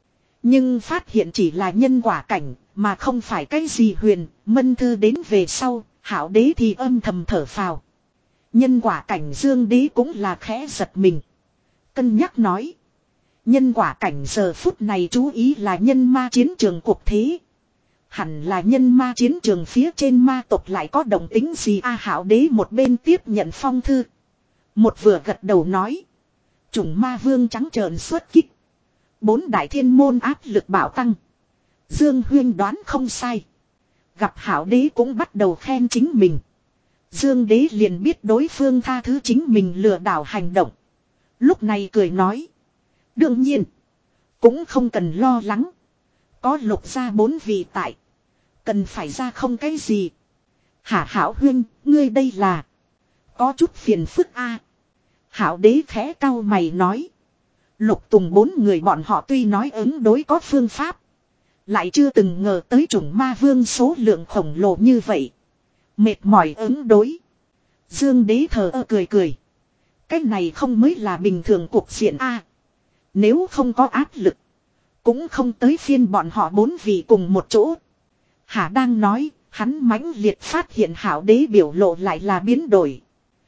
Nhưng phát hiện chỉ là nhân quả cảnh, mà không phải cái gì huyền. Mân thư đến về sau, Hảo Đế thì âm thầm thở phào. Nhân quả cảnh. Dương Đế cũng là khẽ giật mình. Cân nhắc nói. Nhân quả cảnh giờ phút này chú ý là nhân ma chiến trường cuộc thế. Hẳn là nhân ma chiến trường phía trên ma tộc lại có động tính gì a. À, Hảo Đế một bên tiếp nhận phong thư. Một vừa gật đầu nói. Chủng ma vương trắng trợn xuất kích. Bốn đại thiên môn áp lực bảo tăng. Dương Huyên đoán không sai. Gặp Hảo Đế cũng bắt đầu khen chính mình. Dương Đế liền biết đối phương tha thứ chính mình lừa đảo hành động. Lúc này cười nói. Đương nhiên. Cũng không cần lo lắng. Có Lục gia bốn vị tại. Cần phải ra không cái gì. Hả Hảo Huyên, ngươi đây là. Có chút phiền phức a. À. Hảo Đế khẽ cau mày nói. Lục Tùng bốn người bọn họ tuy nói ứng đối có phương pháp. Lại chưa từng ngờ tới chủng ma vương số lượng khổng lồ như vậy. Mệt mỏi ứng đối. Dương Đế thờ ơ cười cười. Cái này không mới là bình thường cuộc diện a. À, nếu không có áp lực. Cũng không tới phiên bọn họ bốn vị cùng một chỗ. Hà đang nói, hắn mãnh liệt phát hiện Hảo Đế biểu lộ lại là biến đổi.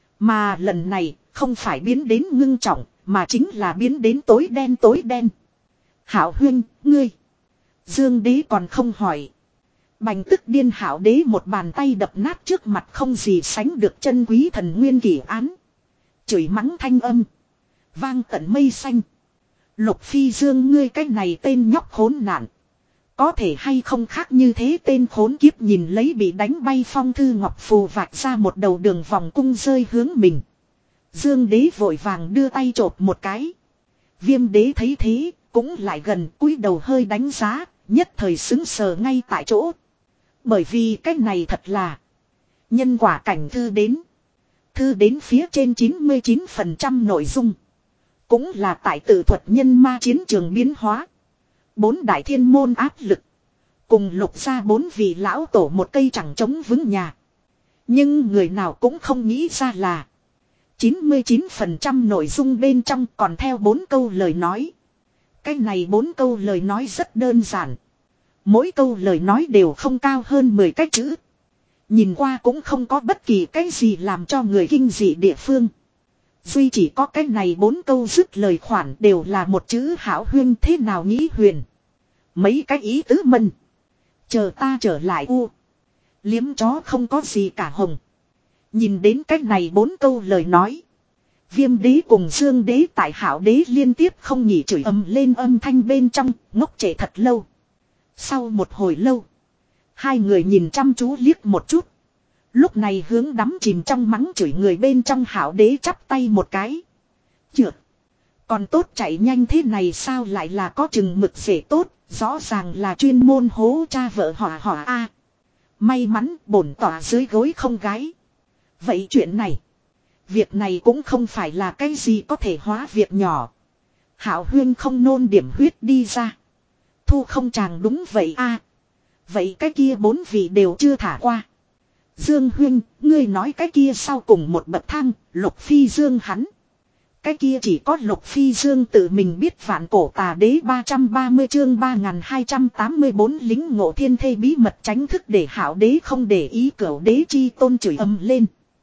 Mà lần này, không phải biến đến ngưng trọng, mà chính là biến đến tối đen tối đen. Hảo Huyên, ngươi. Dương Đế còn không hỏi. Bành tức điên Hảo Đế một bàn tay đập nát trước mặt không gì sánh được chân quý thần nguyên kỳ án. Chửi mắng thanh âm. Vang tận mây xanh. Lục Phi Dương ngươi cái này tên nhóc khốn nạn. Có thể hay không khác như thế tên khốn kiếp nhìn lấy bị đánh bay phong thư ngọc phù vạch ra một đầu đường vòng cung rơi hướng mình. Dương đế vội vàng đưa tay chộp một cái. Viêm đế thấy thế, cũng lại gần cúi đầu hơi đánh giá, nhất thời xứng sờ ngay tại chỗ. Bởi vì cái này thật là nhân quả cảnh thư đến. Thư đến phía trên chín mươi chín phần trăm nội dung. Cũng là tại tự thuật nhân ma chiến trường biến hóa. Bốn đại thiên môn áp lực. Cùng lục ra bốn vị lão tổ một cây chẳng chống vững nhà. Nhưng người nào cũng không nghĩ ra là chín mươi chín phần trăm nội dung bên trong còn theo bốn câu lời nói. Cái này bốn câu lời nói rất đơn giản. Mỗi câu lời nói đều không cao hơn mười cái chữ. Nhìn qua cũng không có bất kỳ cái gì làm cho người kinh dị địa phương. Duy chỉ có cái này bốn câu dứt lời khoản đều là một chữ hảo huyên thế nào nghĩ huyền. Mấy cái ý tứ mân. Chờ ta trở lại u. Liếm chó không có gì cả hồng. Nhìn đến cái này bốn câu lời nói. Viêm đế cùng dương đế tại hảo đế liên tiếp không nhỉ chửi ầm lên âm thanh bên trong, ngốc trệ thật lâu. Sau một hồi lâu. Hai người nhìn chăm chú liếc một chút. Lúc này hướng đắm chìm trong mắng chửi người bên trong hảo đế chắp tay một cái. Trượt. Còn tốt chạy nhanh thế này sao lại là có chừng mực rể tốt. Rõ ràng là chuyên môn hố cha vợ hỏa hỏa a. May mắn bổn tỏa dưới gối không gái. Vậy chuyện này. Việc này cũng không phải là cái gì có thể hóa việc nhỏ. Hảo huyên không nôn điểm huyết đi ra. Thu không chàng đúng vậy a. Vậy cái kia bốn vị đều chưa thả qua. Dương huyên, ngươi nói cái kia sau cùng một bậc thang, Lục Phi Dương hắn. Cái kia chỉ có Lục Phi Dương tự mình biết vạn cổ tà đế ba trăm ba mươi chương ba nghìn hai trăm tám mươi bốn lính ngộ thiên thê bí mật tránh thức để hảo đế không để ý cửu đế chi tôn chửi ầm lên.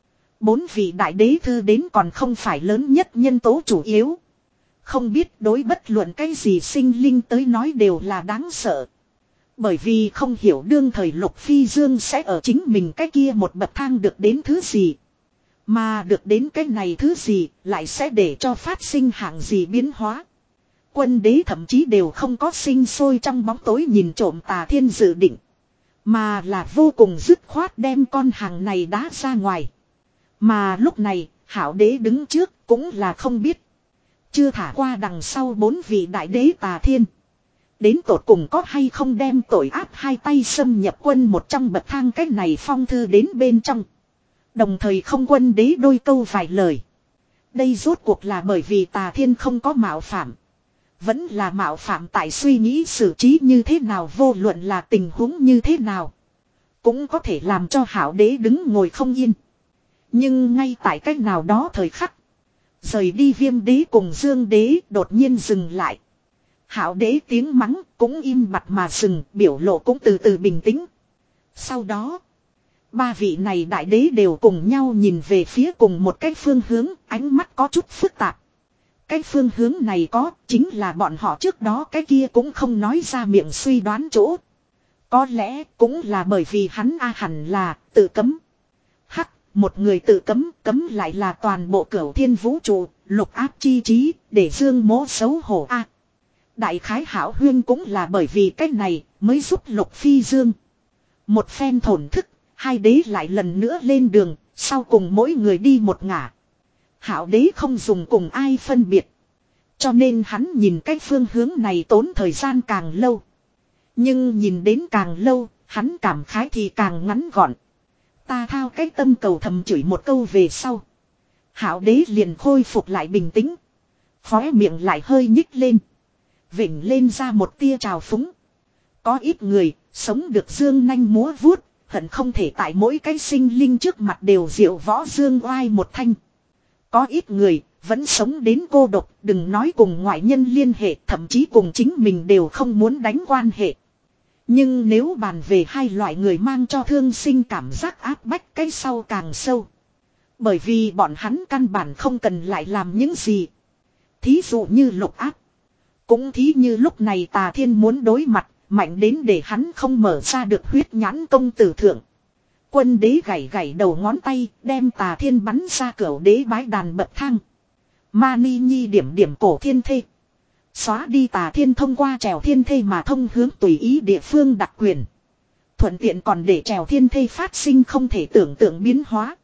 Bốn vị đại đế thư đến còn không phải lớn nhất nhân tố chủ yếu. Không biết đối bất luận cái gì sinh linh tới nói đều là đáng sợ. Bởi vì không hiểu đương thời Lục Phi Dương sẽ ở chính mình cái kia một bậc thang được đến thứ gì. Mà được đến cái này thứ gì lại sẽ để cho phát sinh hạng gì biến hóa. Quân đế thậm chí đều không có sinh sôi trong bóng tối nhìn trộm Tà Thiên dự định. Mà là vô cùng dứt khoát đem con hàng này đá ra ngoài. Mà lúc này hảo đế đứng trước cũng là không biết. Chưa thả qua đằng sau bốn vị đại đế Tà Thiên. Đến tột cùng có hay không đem tội áp hai tay xâm nhập quân một trong bậc thang cách này phong thư đến bên trong. Đồng thời không quân đế đôi câu vài lời. Đây rốt cuộc là bởi vì Tà Thiên không có mạo phạm. Vẫn là mạo phạm tại suy nghĩ xử trí như thế nào vô luận là tình huống như thế nào. Cũng có thể làm cho hảo đế đứng ngồi không yên. Nhưng ngay tại cách nào đó thời khắc. Rời đi viêm đế cùng dương đế đột nhiên dừng lại. Hảo đế tiếng mắng cũng im bặt mà dừng, biểu lộ cũng từ từ bình tĩnh. Sau đó, ba vị này đại đế đều cùng nhau nhìn về phía cùng một cái phương hướng, ánh mắt có chút phức tạp. Cái phương hướng này có, chính là bọn họ trước đó cái kia cũng không nói ra miệng suy đoán chỗ. Có lẽ cũng là bởi vì hắn a hẳn là tự cấm. Hắc, một người tự cấm, cấm lại là toàn bộ cửu thiên vũ trụ, lục áp chi trí, để dương mố xấu hổ a. Đại khái hảo huyên cũng là bởi vì cách này mới giúp Lục Phi Dương. Một phen thổn thức, hai đế lại lần nữa lên đường, sau cùng mỗi người đi một ngả. Hảo đế không dùng cùng ai phân biệt. Cho nên hắn nhìn cái phương hướng này tốn thời gian càng lâu. Nhưng nhìn đến càng lâu, hắn cảm khái thì càng ngắn gọn. Ta thao cái tâm cầu thầm chửi một câu về sau. Hảo đế liền khôi phục lại bình tĩnh. Khóe miệng lại hơi nhích lên. Vỉnh lên ra một tia trào phúng. Có ít người, sống được dương nanh múa vuốt, hận không thể tại mỗi cái sinh linh trước mặt đều diệu võ dương oai một thanh. Có ít người, vẫn sống đến cô độc, đừng nói cùng ngoại nhân liên hệ, thậm chí cùng chính mình đều không muốn đánh quan hệ. Nhưng nếu bàn về hai loại người mang cho thương sinh cảm giác áp bách cái sau càng sâu. Bởi vì bọn hắn căn bản không cần lại làm những gì. Thí dụ như lục áp. Cũng thí như lúc này Tà Thiên muốn đối mặt, mạnh đến để hắn không mở ra được huyết nhãn công tử thượng. Quân đế gảy gảy đầu ngón tay, đem Tà Thiên bắn ra cửu đế bái đàn bậc thang. Mani Nhi điểm điểm cổ thiên thê. Xóa đi tà thiên thông qua trèo thiên thê mà thông hướng tùy ý địa phương đặc quyền. Thuận tiện còn để trèo thiên thê phát sinh không thể tưởng tượng biến hóa.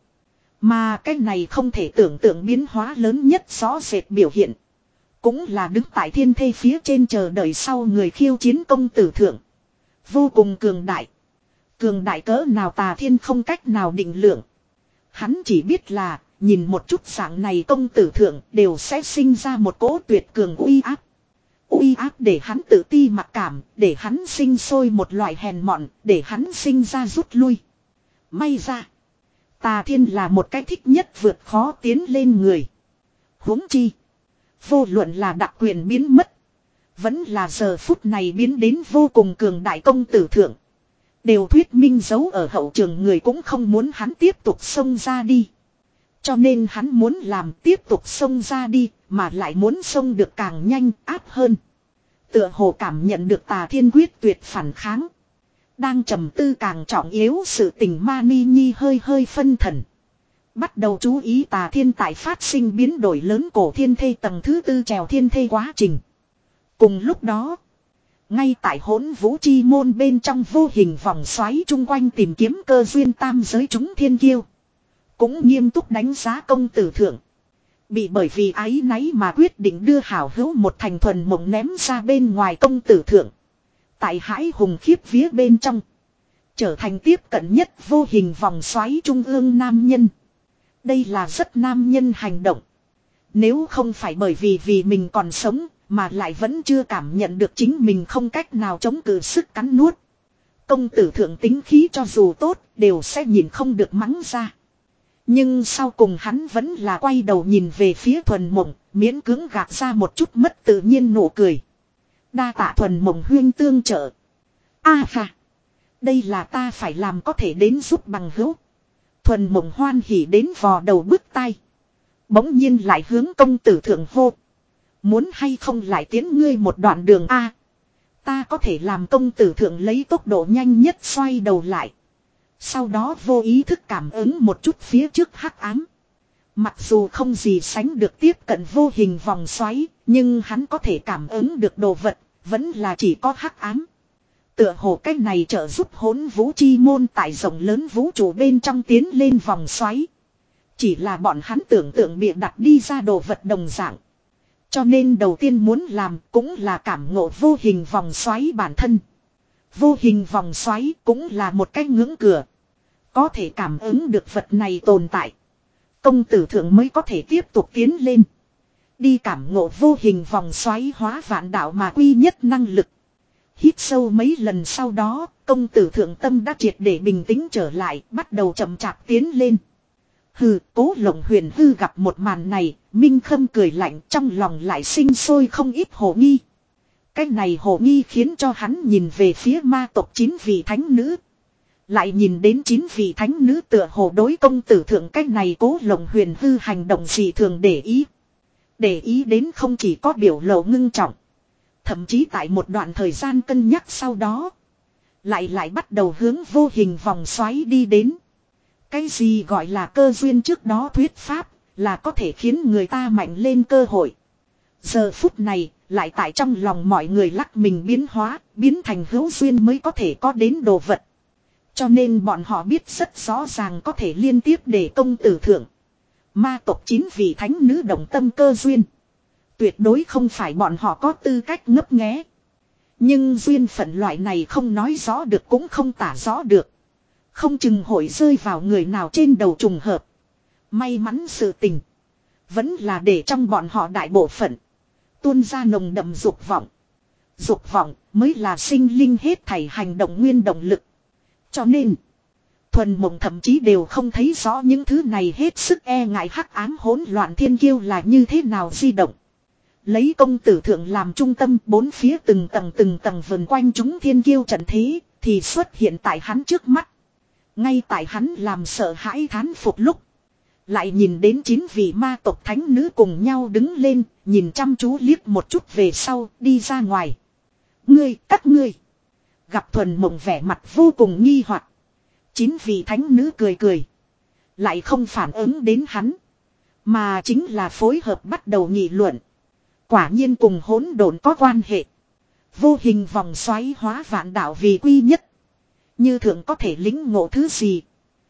Mà cái này không thể tưởng tượng biến hóa lớn nhất rõ rệt biểu hiện. Cũng là đứng tại thiên thê phía trên chờ đợi sau người khiêu chiến công tử thượng. Vô cùng cường đại. Cường đại cỡ nào tà thiên không cách nào định lượng. Hắn chỉ biết là nhìn một chút dạng này công tử thượng đều sẽ sinh ra một cỗ tuyệt cường uy áp. Uy áp để hắn tự ti mặc cảm, để hắn sinh sôi một loại hèn mọn, để hắn sinh ra rút lui. May ra, tà thiên là một cái thích nhất vượt khó tiến lên người. Huống chi, vô luận là đặc quyền biến mất, vẫn là giờ phút này biến đến vô cùng cường đại công tử thượng. Đều thuyết minh giấu ở hậu trường người cũng không muốn hắn tiếp tục xông ra đi. Cho nên hắn muốn làm tiếp tục xông ra đi, mà lại muốn xông được càng nhanh áp hơn. Tựa hồ cảm nhận được tà thiên quyết tuyệt phản kháng. Đang trầm tư càng trọng yếu sự tình Mani Nhi hơi hơi phân thần. Bắt đầu chú ý tà thiên tại phát sinh biến đổi lớn cổ thiên thê tầng thứ tư trèo thiên thê quá trình. Cùng lúc đó, ngay tại hỗn vũ chi môn bên trong vô hình vòng xoáy chung quanh tìm kiếm cơ duyên tam giới chúng thiên kiêu. Cũng nghiêm túc đánh giá công tử thượng. Bị bởi vì ái náy mà quyết định đưa hảo hữu một thành thuần mộng ném ra bên ngoài công tử thượng. Tại hãi hùng khiếp vía bên trong. Trở thành tiếp cận nhất vô hình vòng xoáy trung ương nam nhân. Đây là rất nam nhân hành động. Nếu không phải bởi vì vì mình còn sống mà lại vẫn chưa cảm nhận được chính mình không cách nào chống cự sức cắn nuốt. Công tử thượng tính khí cho dù tốt đều sẽ nhìn không được mắng ra. Nhưng sau cùng hắn vẫn là quay đầu nhìn về phía thuần mộng, miễn cưỡng gạt ra một chút mất tự nhiên nụ cười. Đa tạ thuần mộng huyên tương trợ. A à ha! Đây là ta phải làm có thể đến giúp bằng hữu. Thuần mộng hoan hỉ đến vò đầu bứt tai. Bỗng nhiên lại hướng công tử thượng hô. Muốn hay không lại tiến ngươi một đoạn đường A. À, ta có thể làm công tử thượng lấy tốc độ nhanh nhất xoay đầu lại. Sau đó vô ý thức cảm ứng một chút phía trước hắc ám. Mặc dù không gì sánh được tiếp cận vô hình vòng xoáy, nhưng hắn có thể cảm ứng được đồ vật, vẫn là chỉ có hắc ám. Tựa hồ cách này trợ giúp hỗn vũ chi môn tại rộng lớn vũ trụ bên trong tiến lên vòng xoáy. Chỉ là bọn hắn tưởng tượng bịa đặt đi ra đồ vật đồng dạng. Cho nên đầu tiên muốn làm cũng là cảm ngộ vô hình vòng xoáy bản thân. Vô hình vòng xoáy cũng là một cái ngưỡng cửa. Có thể cảm ứng được vật này tồn tại. Công tử thượng mới có thể tiếp tục tiến lên. Đi cảm ngộ vô hình vòng xoáy hóa vạn đạo mà quy nhất năng lực. Hít sâu mấy lần sau đó, công tử thượng tâm đã triệt để bình tĩnh trở lại, bắt đầu chậm chạp tiến lên. Hừ, Cố Lộng Huyền hư gặp một màn này, minh khâm cười lạnh trong lòng lại sinh sôi không ít hồ nghi. Cái này hồ nghi khiến cho hắn nhìn về phía ma tộc chín vị thánh nữ. Lại nhìn đến chín vị thánh nữ tựa hồ đối công tử thượng cái này Cố Lộng Huyền hư hành động gì thường để ý. Để ý đến không chỉ có biểu lộ ngưng trọng. Thậm chí tại một đoạn thời gian cân nhắc sau đó. Lại lại bắt đầu hướng vô hình vòng xoáy đi đến. Cái gì gọi là cơ duyên trước đó thuyết pháp là có thể khiến người ta mạnh lên cơ hội. Giờ phút này lại tại trong lòng mọi người lắc mình biến hóa, biến thành hữu duyên mới có thể có đến đồ vật. Cho nên bọn họ biết rất rõ ràng có thể liên tiếp để công tử thượng. Ma tộc chín vị thánh nữ đồng tâm cơ duyên. Tuyệt đối không phải bọn họ có tư cách ngấp nghé. Nhưng duyên phận loại này không nói rõ được cũng không tả rõ được. Không chừng hội rơi vào người nào trên đầu trùng hợp. May mắn sự tình. Vẫn là để trong bọn họ đại bộ phận. Tuôn ra nồng đậm dục vọng. Dục vọng mới là sinh linh hết thảy hành động nguyên động lực. Cho nên. Thuần mộng thậm chí đều không thấy rõ những thứ này hết sức e ngại hắc ám hỗn loạn thiên kiêu là như thế nào di động. Lấy công tử thượng làm trung tâm bốn phía từng tầng từng tầng vần quanh chúng thiên kiêu trận thế thì xuất hiện tại hắn trước mắt. Ngay tại hắn làm sợ hãi thán phục lúc. Lại nhìn đến chín vị ma tộc thánh nữ cùng nhau đứng lên, nhìn chăm chú liếc một chút về sau, đi ra ngoài. Ngươi, các ngươi. Gặp thuần mộng vẻ mặt vô cùng nghi hoặc. Chín vị thánh nữ cười cười. Lại không phản ứng đến hắn. Mà chính là phối hợp bắt đầu nghị luận. Quả nhiên cùng hỗn độn có quan hệ. Vô hình vòng xoáy hóa vạn đạo vì quy nhất. Như thượng có thể lĩnh ngộ thứ gì.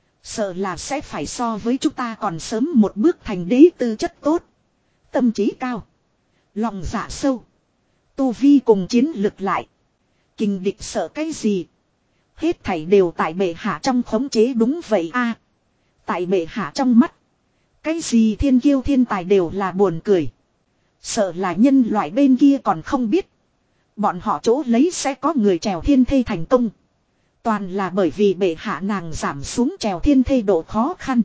Sợ là sẽ phải so với chúng ta còn sớm một bước thành đế tư chất tốt. Tâm trí cao. Lòng dạ sâu. Tu vi cùng chiến lực lại. Kình địch sợ cái gì. Hết thảy đều tại bệ hạ trong khống chế đúng vậy a. Tại bệ hạ trong mắt. Cái gì thiên kiêu thiên tài đều là buồn cười. Sợ là nhân loại bên kia còn không biết. Bọn họ chỗ lấy sẽ có người trèo thiên thê thành công. Toàn là bởi vì bệ hạ nàng giảm xuống trèo thiên thê độ khó khăn.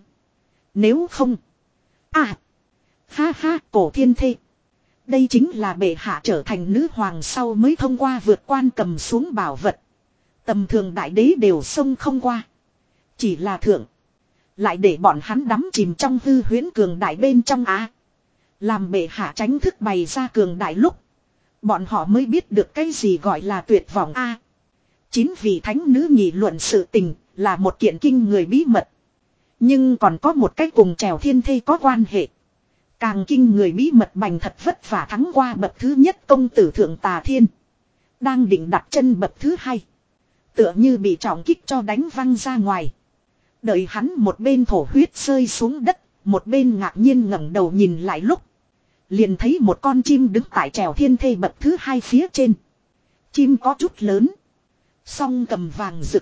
Nếu không. À. Ha ha cổ thiên thê. Đây chính là bệ hạ trở thành nữ hoàng sau mới thông qua vượt quan cầm xuống bảo vật. Tầm thường đại đế đều xông không qua. Chỉ là thượng. Lại để bọn hắn đắm chìm trong hư huyễn cường đại bên trong á. Làm bệ hạ tránh thức bày ra cường đại lúc. Bọn họ mới biết được cái gì gọi là tuyệt vọng a. À, chín vị thánh nữ nghị luận sự tình là một kiện kinh người bí mật. Nhưng còn có một cách cùng trèo thiên thê có quan hệ. Càng kinh người bí mật bành thật vất vả thắng qua bậc thứ nhất công tử thượng Tà Thiên. Đang định đặt chân bậc thứ hai. Tựa như bị trọng kích cho đánh văng ra ngoài. Đợi hắn một bên thổ huyết rơi xuống đất. Một bên ngạc nhiên ngẩng đầu nhìn lại lúc. Liền thấy một con chim đứng tại trèo thiên thê bậc thứ hai phía trên. Chim có chút lớn. Song cầm vàng rực.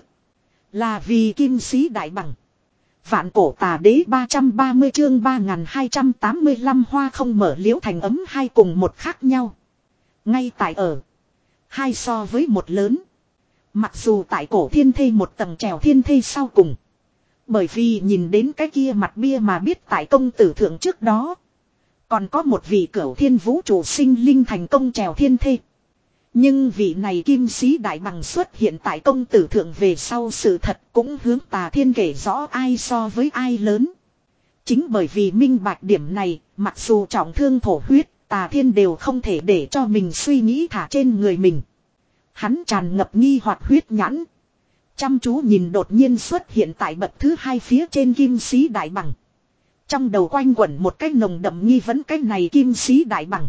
Là vì kim sĩ đại bằng. Vạn cổ tà đế ba trăm ba mươi chương ba nghìn hai trăm tám mươi lăm hoa không mở liễu thành ấm hai cùng một khác nhau. Ngay tại ở. Hai so với một lớn. Mặc dù tại cổ thiên thê một tầng trèo thiên thê sau cùng. Bởi vì nhìn đến cái kia mặt bia mà biết tại công tử thượng trước đó. Còn có một vị cửu thiên vũ trụ sinh linh thành công trèo thiên thê. Nhưng vị này kim sĩ đại bằng xuất hiện tại công tử thượng về sau sự thật cũng hướng Tà Thiên kể rõ ai so với ai lớn. Chính bởi vì minh bạch điểm này, mặc dù trọng thương thổ huyết, Tà Thiên đều không thể để cho mình suy nghĩ thả trên người mình. Hắn tràn ngập nghi hoặc huyết nhãn. Chăm chú nhìn đột nhiên xuất hiện tại bậc thứ hai phía trên kim sĩ đại bằng. Trong đầu quanh quẩn một cái nồng đậm nghi vấn cái này kim sĩ đại bằng.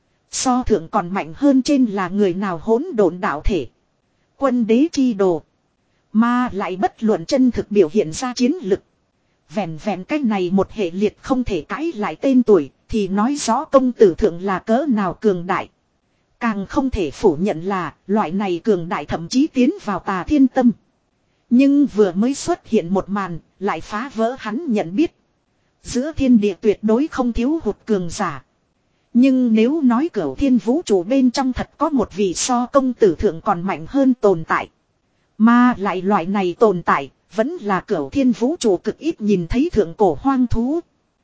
So thượng còn mạnh hơn trên là người nào hỗn độn đạo thể. Quân đế chi đồ. Mà lại bất luận chân thực biểu hiện ra chiến lực. Vẹn vẹn cái này một hệ liệt không thể cãi lại tên tuổi. Thì nói rõ công tử thượng là cỡ nào cường đại. Càng không thể phủ nhận là loại này cường đại thậm chí tiến vào Tà Thiên tâm. Nhưng vừa mới xuất hiện một màn lại phá vỡ hắn nhận biết. Giữa thiên địa tuyệt đối không thiếu hụt cường giả. Nhưng nếu nói cửu thiên vũ trụ bên trong thật có một vị so công tử thượng còn mạnh hơn tồn tại. Mà lại loại này tồn tại, vẫn là cửu thiên vũ trụ cực ít nhìn thấy thượng cổ hoang thú.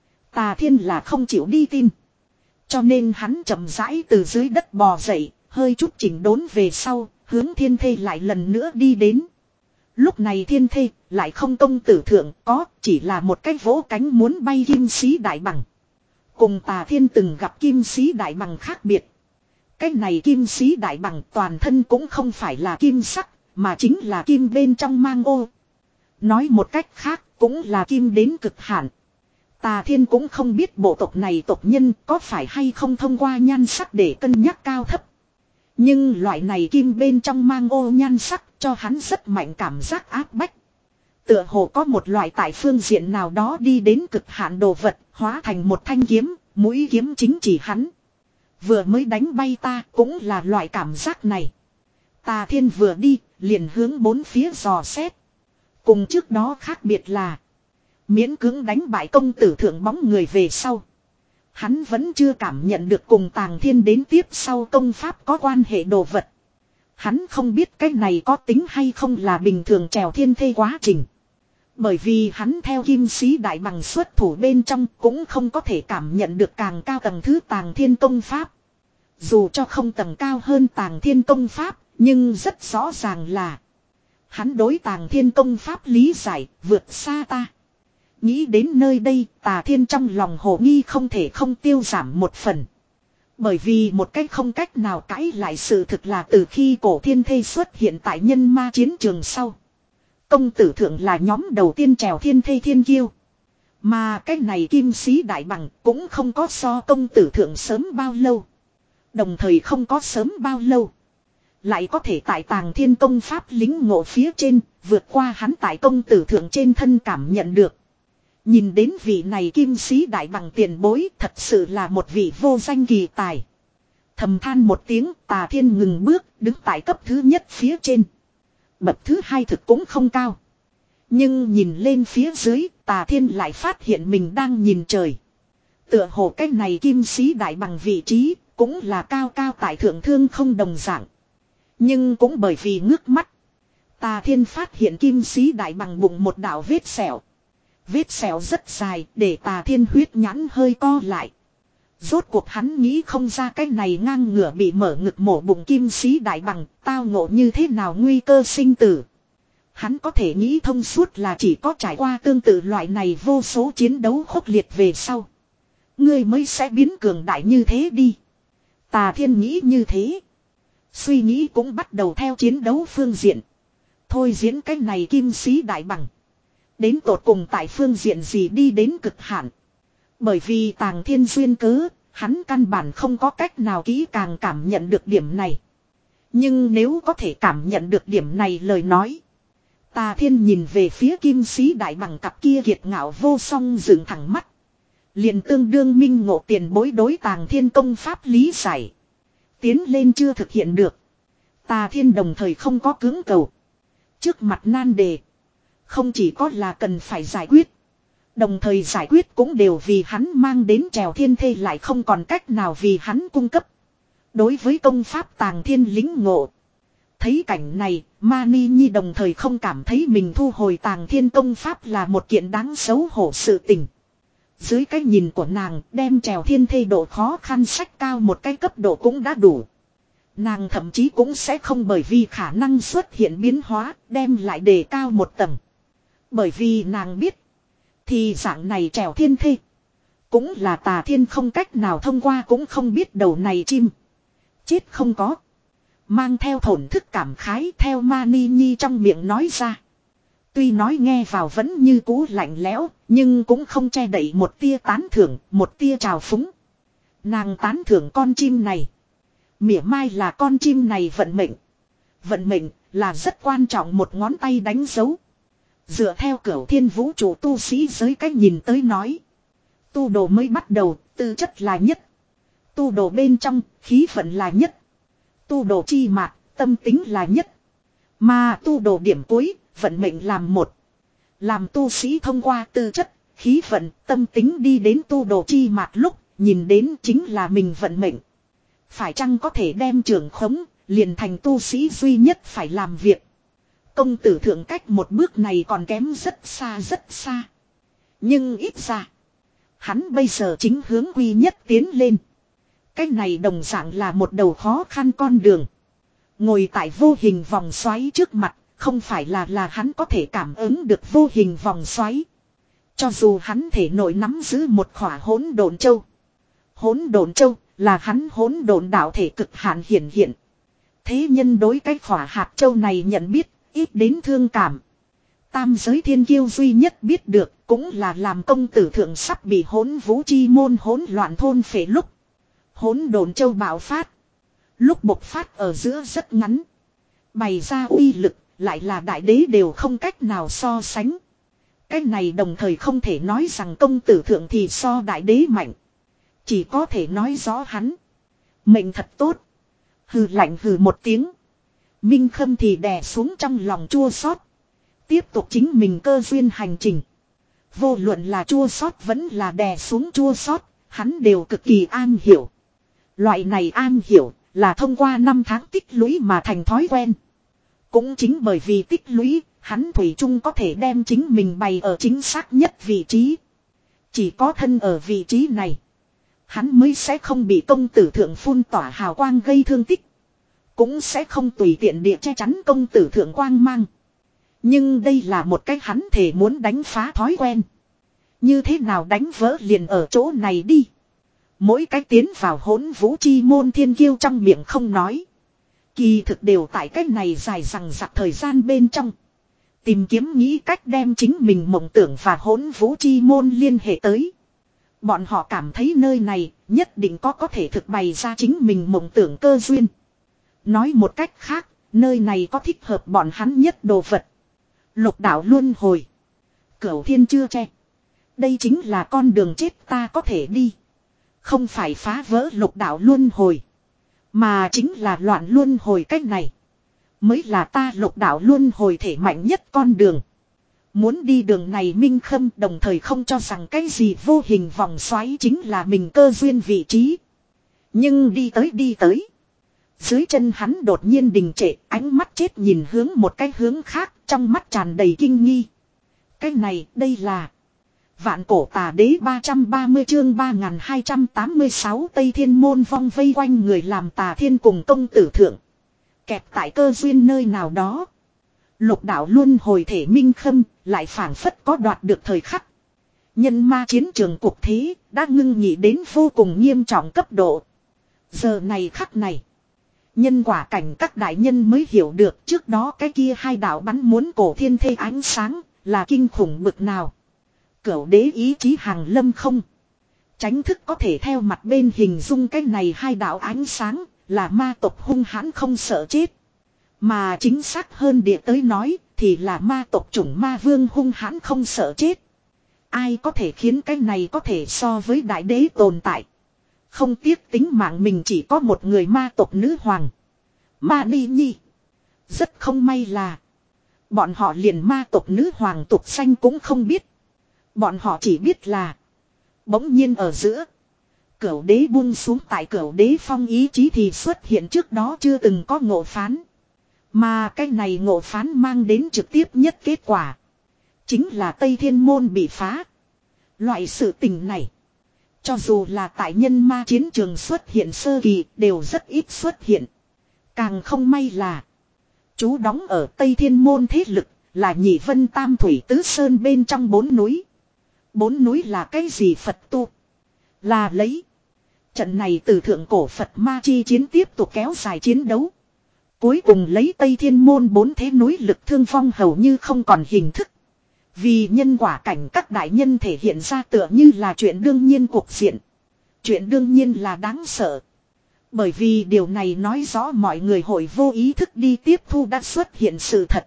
Tà Thiên là không chịu đi tin. Cho nên hắn chậm rãi từ dưới đất bò dậy, hơi chút chỉnh đốn về sau, hướng thiên thê lại lần nữa đi đến. Lúc này thiên thê lại không công tử thượng có, chỉ là một cái vỗ cánh muốn bay kim sĩ đại bằng. Cùng Tà Thiên từng gặp kim sĩ đại bằng khác biệt. Cái này kim sĩ đại bằng toàn thân cũng không phải là kim sắc, mà chính là kim bên trong mang ô. Nói một cách khác cũng là kim đến cực hạn. Tà Thiên cũng không biết bộ tộc này tộc nhân có phải hay không thông qua nhan sắc để cân nhắc cao thấp. Nhưng loại này kim bên trong mang ô nhan sắc cho hắn rất mạnh cảm giác áp bách. Tựa hồ có một loại tại phương diện nào đó đi đến cực hạn đồ vật, hóa thành một thanh kiếm, mũi kiếm chính chỉ hắn. Vừa mới đánh bay ta cũng là loại cảm giác này. Tà Thiên vừa đi, liền hướng bốn phía dò xét. Cùng trước đó khác biệt là, miễn cưỡng đánh bại công tử thượng bóng người về sau. Hắn vẫn chưa cảm nhận được cùng Tàng Thiên đến tiếp sau công pháp có quan hệ đồ vật. Hắn không biết cái này có tính hay không là bình thường trèo thiên thê quá trình. Bởi vì hắn theo kim sĩ đại bằng xuất thủ bên trong cũng không có thể cảm nhận được càng cao tầng thứ Tàng Thiên công pháp. Dù cho không tầng cao hơn Tàng Thiên công pháp, nhưng rất rõ ràng là hắn đối Tàng Thiên công pháp lý giải vượt xa ta. Nghĩ đến nơi đây, Tà Thiên trong lòng hồ nghi không thể không tiêu giảm một phần. Bởi vì một cách không cách nào cãi lại sự thực là từ khi cổ thiên thê xuất hiện tại nhân ma chiến trường sau. Công tử thượng là nhóm đầu tiên trèo thiên thê thiên kiêu. Mà cái này kim sĩ đại bằng cũng không có so công tử thượng sớm bao lâu. Đồng thời không có sớm bao lâu. Lại có thể tại tàng thiên công pháp lính ngộ phía trên, vượt qua hắn tại công tử thượng trên thân cảm nhận được. Nhìn đến vị này kim sĩ đại bằng tiền bối thật sự là một vị vô danh kỳ tài. Thầm than một tiếng, Tà Thiên ngừng bước, đứng tại cấp thứ nhất phía trên. Bậc thứ hai thực cũng không cao. Nhưng nhìn lên phía dưới, Tà Thiên lại phát hiện mình đang nhìn trời. Tựa hồ cái này kim sĩ đại bằng vị trí, cũng là cao cao tại thượng thương không đồng dạng. Nhưng cũng bởi vì ngước mắt, Tà Thiên phát hiện kim sĩ đại bằng bụng một đạo vết sẹo. Vết sẹo rất dài, để Tà Thiên huyết nhãn hơi co lại. Rốt cuộc hắn nghĩ không ra cái này ngang ngửa bị mở ngực mổ bụng kim sĩ đại bằng, tao ngộ như thế nào nguy cơ sinh tử. Hắn có thể nghĩ thông suốt là chỉ có trải qua tương tự loại này vô số chiến đấu khốc liệt về sau. Ngươi mới sẽ biến cường đại như thế đi. Tà Thiên nghĩ như thế. Suy nghĩ cũng bắt đầu theo chiến đấu phương diện. Thôi diễn cái này kim sĩ đại bằng. Đến tột cùng tại phương diện gì đi đến cực hạn. Bởi vì Tàng Thiên duyên cớ, hắn căn bản không có cách nào kỹ càng cảm nhận được điểm này. Nhưng nếu có thể cảm nhận được điểm này lời nói. Tà Thiên nhìn về phía kim sĩ đại bằng cặp kia kiệt ngạo vô song dựng thẳng mắt. Liền tương đương minh ngộ tiền bối đối Tàng Thiên công pháp lý giải. Tiến lên chưa thực hiện được. Tà Thiên đồng thời không có cưỡng cầu. Trước mặt nan đề. Không chỉ có là cần phải giải quyết. Đồng thời giải quyết cũng đều vì hắn mang đến trèo thiên thê lại không còn cách nào vì hắn cung cấp. Đối với công pháp Tàng Thiên lính ngộ. Thấy cảnh này, Mani Nhi đồng thời không cảm thấy mình thu hồi Tàng Thiên công pháp là một kiện đáng xấu hổ sự tình. Dưới cái nhìn của nàng, đem trèo thiên thê độ khó khăn sách cao một cái cấp độ cũng đã đủ. Nàng thậm chí cũng sẽ không bởi vì khả năng xuất hiện biến hóa, đem lại đề cao một tầng. Bởi vì nàng biết, thì dạng này trèo thiên thê, cũng là Tà Thiên không cách nào thông qua cũng không biết đầu này chim. Chết không có. Mang theo thổn thức cảm khái theo Mani Nhi trong miệng nói ra. Tuy nói nghe vào vẫn như cũ lạnh lẽo, nhưng cũng không che đậy một tia tán thưởng, một tia trào phúng. Nàng tán thưởng con chim này. Mỉa mai là con chim này vận mệnh. Vận mệnh là rất quan trọng một ngón tay đánh dấu. Dựa theo cửu thiên vũ trụ tu sĩ giới cách nhìn tới nói. Tu đồ mới bắt đầu, tư chất là nhất. Tu đồ bên trong, khí vận là nhất. Tu đồ chi mạc, tâm tính là nhất. Mà tu đồ điểm cuối, vận mệnh làm một. Làm tu sĩ thông qua tư chất, khí vận, tâm tính đi đến tu đồ chi mạc lúc, nhìn đến chính là mình vận mệnh. Phải chăng có thể đem trưởng khống, liền thành tu sĩ duy nhất phải làm việc. Công tử thượng cách một bước này còn kém rất xa rất xa. Nhưng ít ra, hắn bây giờ chính hướng quy nhất tiến lên. Cái này đồng dạng là một đầu khó khăn con đường. Ngồi tại vô hình vòng xoáy trước mặt, không phải là là hắn có thể cảm ứng được vô hình vòng xoáy. Cho dù hắn thể nội nắm giữ một khỏa hỗn độn châu. Hỗn độn châu là hắn hỗn độn đạo thể cực hạn hiển hiện. Thế nhân đối cái khỏa hạt châu này nhận biết, ít đến thương cảm. Tam giới thiên kiêu duy nhất biết được cũng là làm công tử thượng sắp bị hỗn vũ chi môn hỗn loạn thôn phệ lúc. Hỗn độn châu bạo phát. Lúc bộc phát ở giữa rất ngắn. Bày ra uy lực lại là đại đế đều không cách nào so sánh. Cái này đồng thời không thể nói rằng công tử thượng thì so đại đế mạnh. Chỉ có thể nói rõ hắn. Mệnh thật tốt. Hừ lạnh hừ một tiếng. Minh Khâm thì đè xuống trong lòng chua xót. Tiếp tục chính mình cơ duyên hành trình. Vô luận là chua xót vẫn là đè xuống chua xót, hắn đều cực kỳ an hiểu. Loại này an hiểu là thông qua năm tháng tích lũy mà thành thói quen. Cũng chính bởi vì tích lũy, hắn thủy chung có thể đem chính mình bày ở chính xác nhất vị trí. Chỉ có thân ở vị trí này, hắn mới sẽ không bị công tử thượng phun tỏa hào quang gây thương tích. Cũng sẽ không tùy tiện địa che chắn công tử thượng quang mang. Nhưng đây là một cái hắn thể muốn đánh phá thói quen. Như thế nào đánh vỡ liền ở chỗ này đi. Mỗi cái tiến vào hỗn vũ chi môn thiên kiêu trong miệng không nói. Kỳ thực đều tại cách này dài rằng rặc thời gian bên trong. Tìm kiếm nghĩ cách đem chính mình mộng tưởng và hỗn vũ chi môn liên hệ tới. Bọn họ cảm thấy nơi này nhất định có có thể thực bày ra chính mình mộng tưởng cơ duyên. Nói một cách khác, nơi này có thích hợp bọn hắn nhất đồ vật. Lục đạo luân hồi. Cửu thiên chưa che. Đây chính là con đường chết ta có thể đi. Không phải phá vỡ lục đạo luân hồi. Mà chính là loạn luân hồi cách này. Mới là ta lục đạo luân hồi thể mạnh nhất con đường. Muốn đi đường này Minh Khâm đồng thời không cho rằng cái gì vô hình vòng xoáy chính là mình cơ duyên vị trí. Nhưng đi tới đi tới. Dưới chân hắn đột nhiên đình trệ, ánh mắt chết nhìn hướng một cái hướng khác, trong mắt tràn đầy kinh nghi. Cái này, đây là Vạn Cổ Tà Đế ba trăm ba mươi chương ba nghìn hai trăm tám mươi sáu Tây Thiên Môn vong vây quanh người làm Tà Thiên cùng công tử thượng. Kẹp tại cơ duyên nơi nào đó. Lục đạo luân hồi thể Minh Khâm, lại phảng phất có đoạt được thời khắc. Nhân ma chiến trường cục thế, đã ngưng nhị đến vô cùng nghiêm trọng cấp độ. Giờ này khắc này. Nhân quả cảnh các đại nhân mới hiểu được trước đó cái kia hai đạo bắn muốn cổ thiên thê ánh sáng là kinh khủng bực nào. Cửu đế ý chí hàng lâm không. Tránh thức có thể theo mặt bên hình dung cái này hai đạo ánh sáng là ma tộc hung hãn không sợ chết. Mà chính xác hơn địa tới nói thì là ma tộc chủng ma vương hung hãn không sợ chết. Ai có thể khiến cái này có thể so với đại đế tồn tại. Không tiếc tính mạng mình chỉ có một người ma tộc nữ hoàng. Ma Ni Nhi. Rất không may là. Bọn họ liền ma tộc nữ hoàng tục xanh cũng không biết. Bọn họ chỉ biết là. Bỗng nhiên ở giữa. Cửu đế buông xuống tại cửu đế phong ý chí thì xuất hiện trước đó chưa từng có ngộ phán. Mà cái này ngộ phán mang đến trực tiếp nhất kết quả. Chính là Tây Thiên Môn bị phá. Loại sự tình này. Cho dù là tại nhân ma chiến trường xuất hiện sơ kỳ đều rất ít xuất hiện. Càng không may là. Chú đóng ở Tây Thiên Môn thế lực là Nhị Vân Tam Thủy Tứ Sơn bên trong bốn núi. Bốn núi là cái gì Phật tu? Là lấy. Trận này từ thượng cổ Phật ma chi chiến tiếp tục kéo dài chiến đấu. Cuối cùng lấy Tây Thiên Môn bốn thế núi lực thương vong hầu như không còn hình thức. Vì nhân quả cảnh các đại nhân thể hiện ra tựa như là chuyện đương nhiên cuộc diện. Chuyện đương nhiên là đáng sợ. Bởi vì điều này nói rõ mọi người hội vô ý thức đi tiếp thu đã xuất hiện sự thật.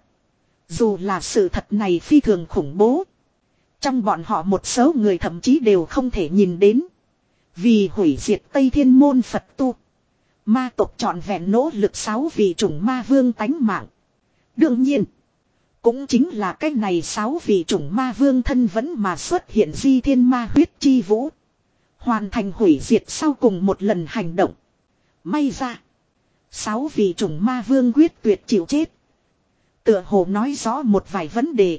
Dù là sự thật này phi thường khủng bố. Trong bọn họ một số người thậm chí đều không thể nhìn đến. Vì hủy diệt Tây Thiên Môn Phật tu. Ma tộc trọn vẹn nỗ lực sáu vị chủng ma vương tánh mạng. Đương nhiên. Cũng chính là cái này sáu vị chủng ma vương thân vẫn mà xuất hiện di thiên ma huyết chi vũ. Hoàn thành hủy diệt sau cùng một lần hành động. May ra. Sáu vị chủng ma vương quyết tuyệt chịu chết. Tựa hồ nói rõ một vài vấn đề.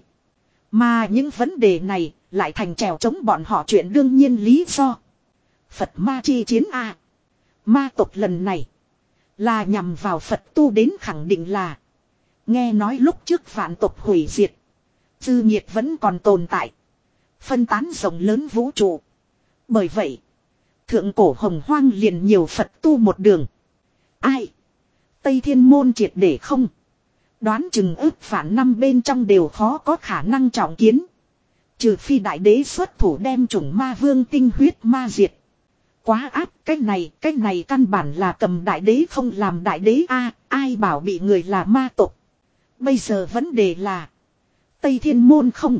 Mà những vấn đề này lại thành trèo chống bọn họ chuyện đương nhiên lý do. Phật ma chi chiến A. Ma tộc lần này. Là nhằm vào Phật tu đến khẳng định là. Nghe nói lúc trước vạn tộc hủy diệt. Dư nhiệt vẫn còn tồn tại. Phân tán rộng lớn vũ trụ. Bởi vậy. Thượng cổ hồng hoang liền nhiều Phật tu một đường. Ai? Tây Thiên Môn triệt để không. Đoán chừng ước phản năm bên trong đều khó có khả năng trọng kiến. Trừ phi đại đế xuất thủ đem chủng ma vương tinh huyết ma diệt. Quá áp, cái này, cái này căn bản là cầm đại đế không làm đại đế a, ai bảo bị người là ma tộc. Bây giờ vấn đề là Tây Thiên Môn không.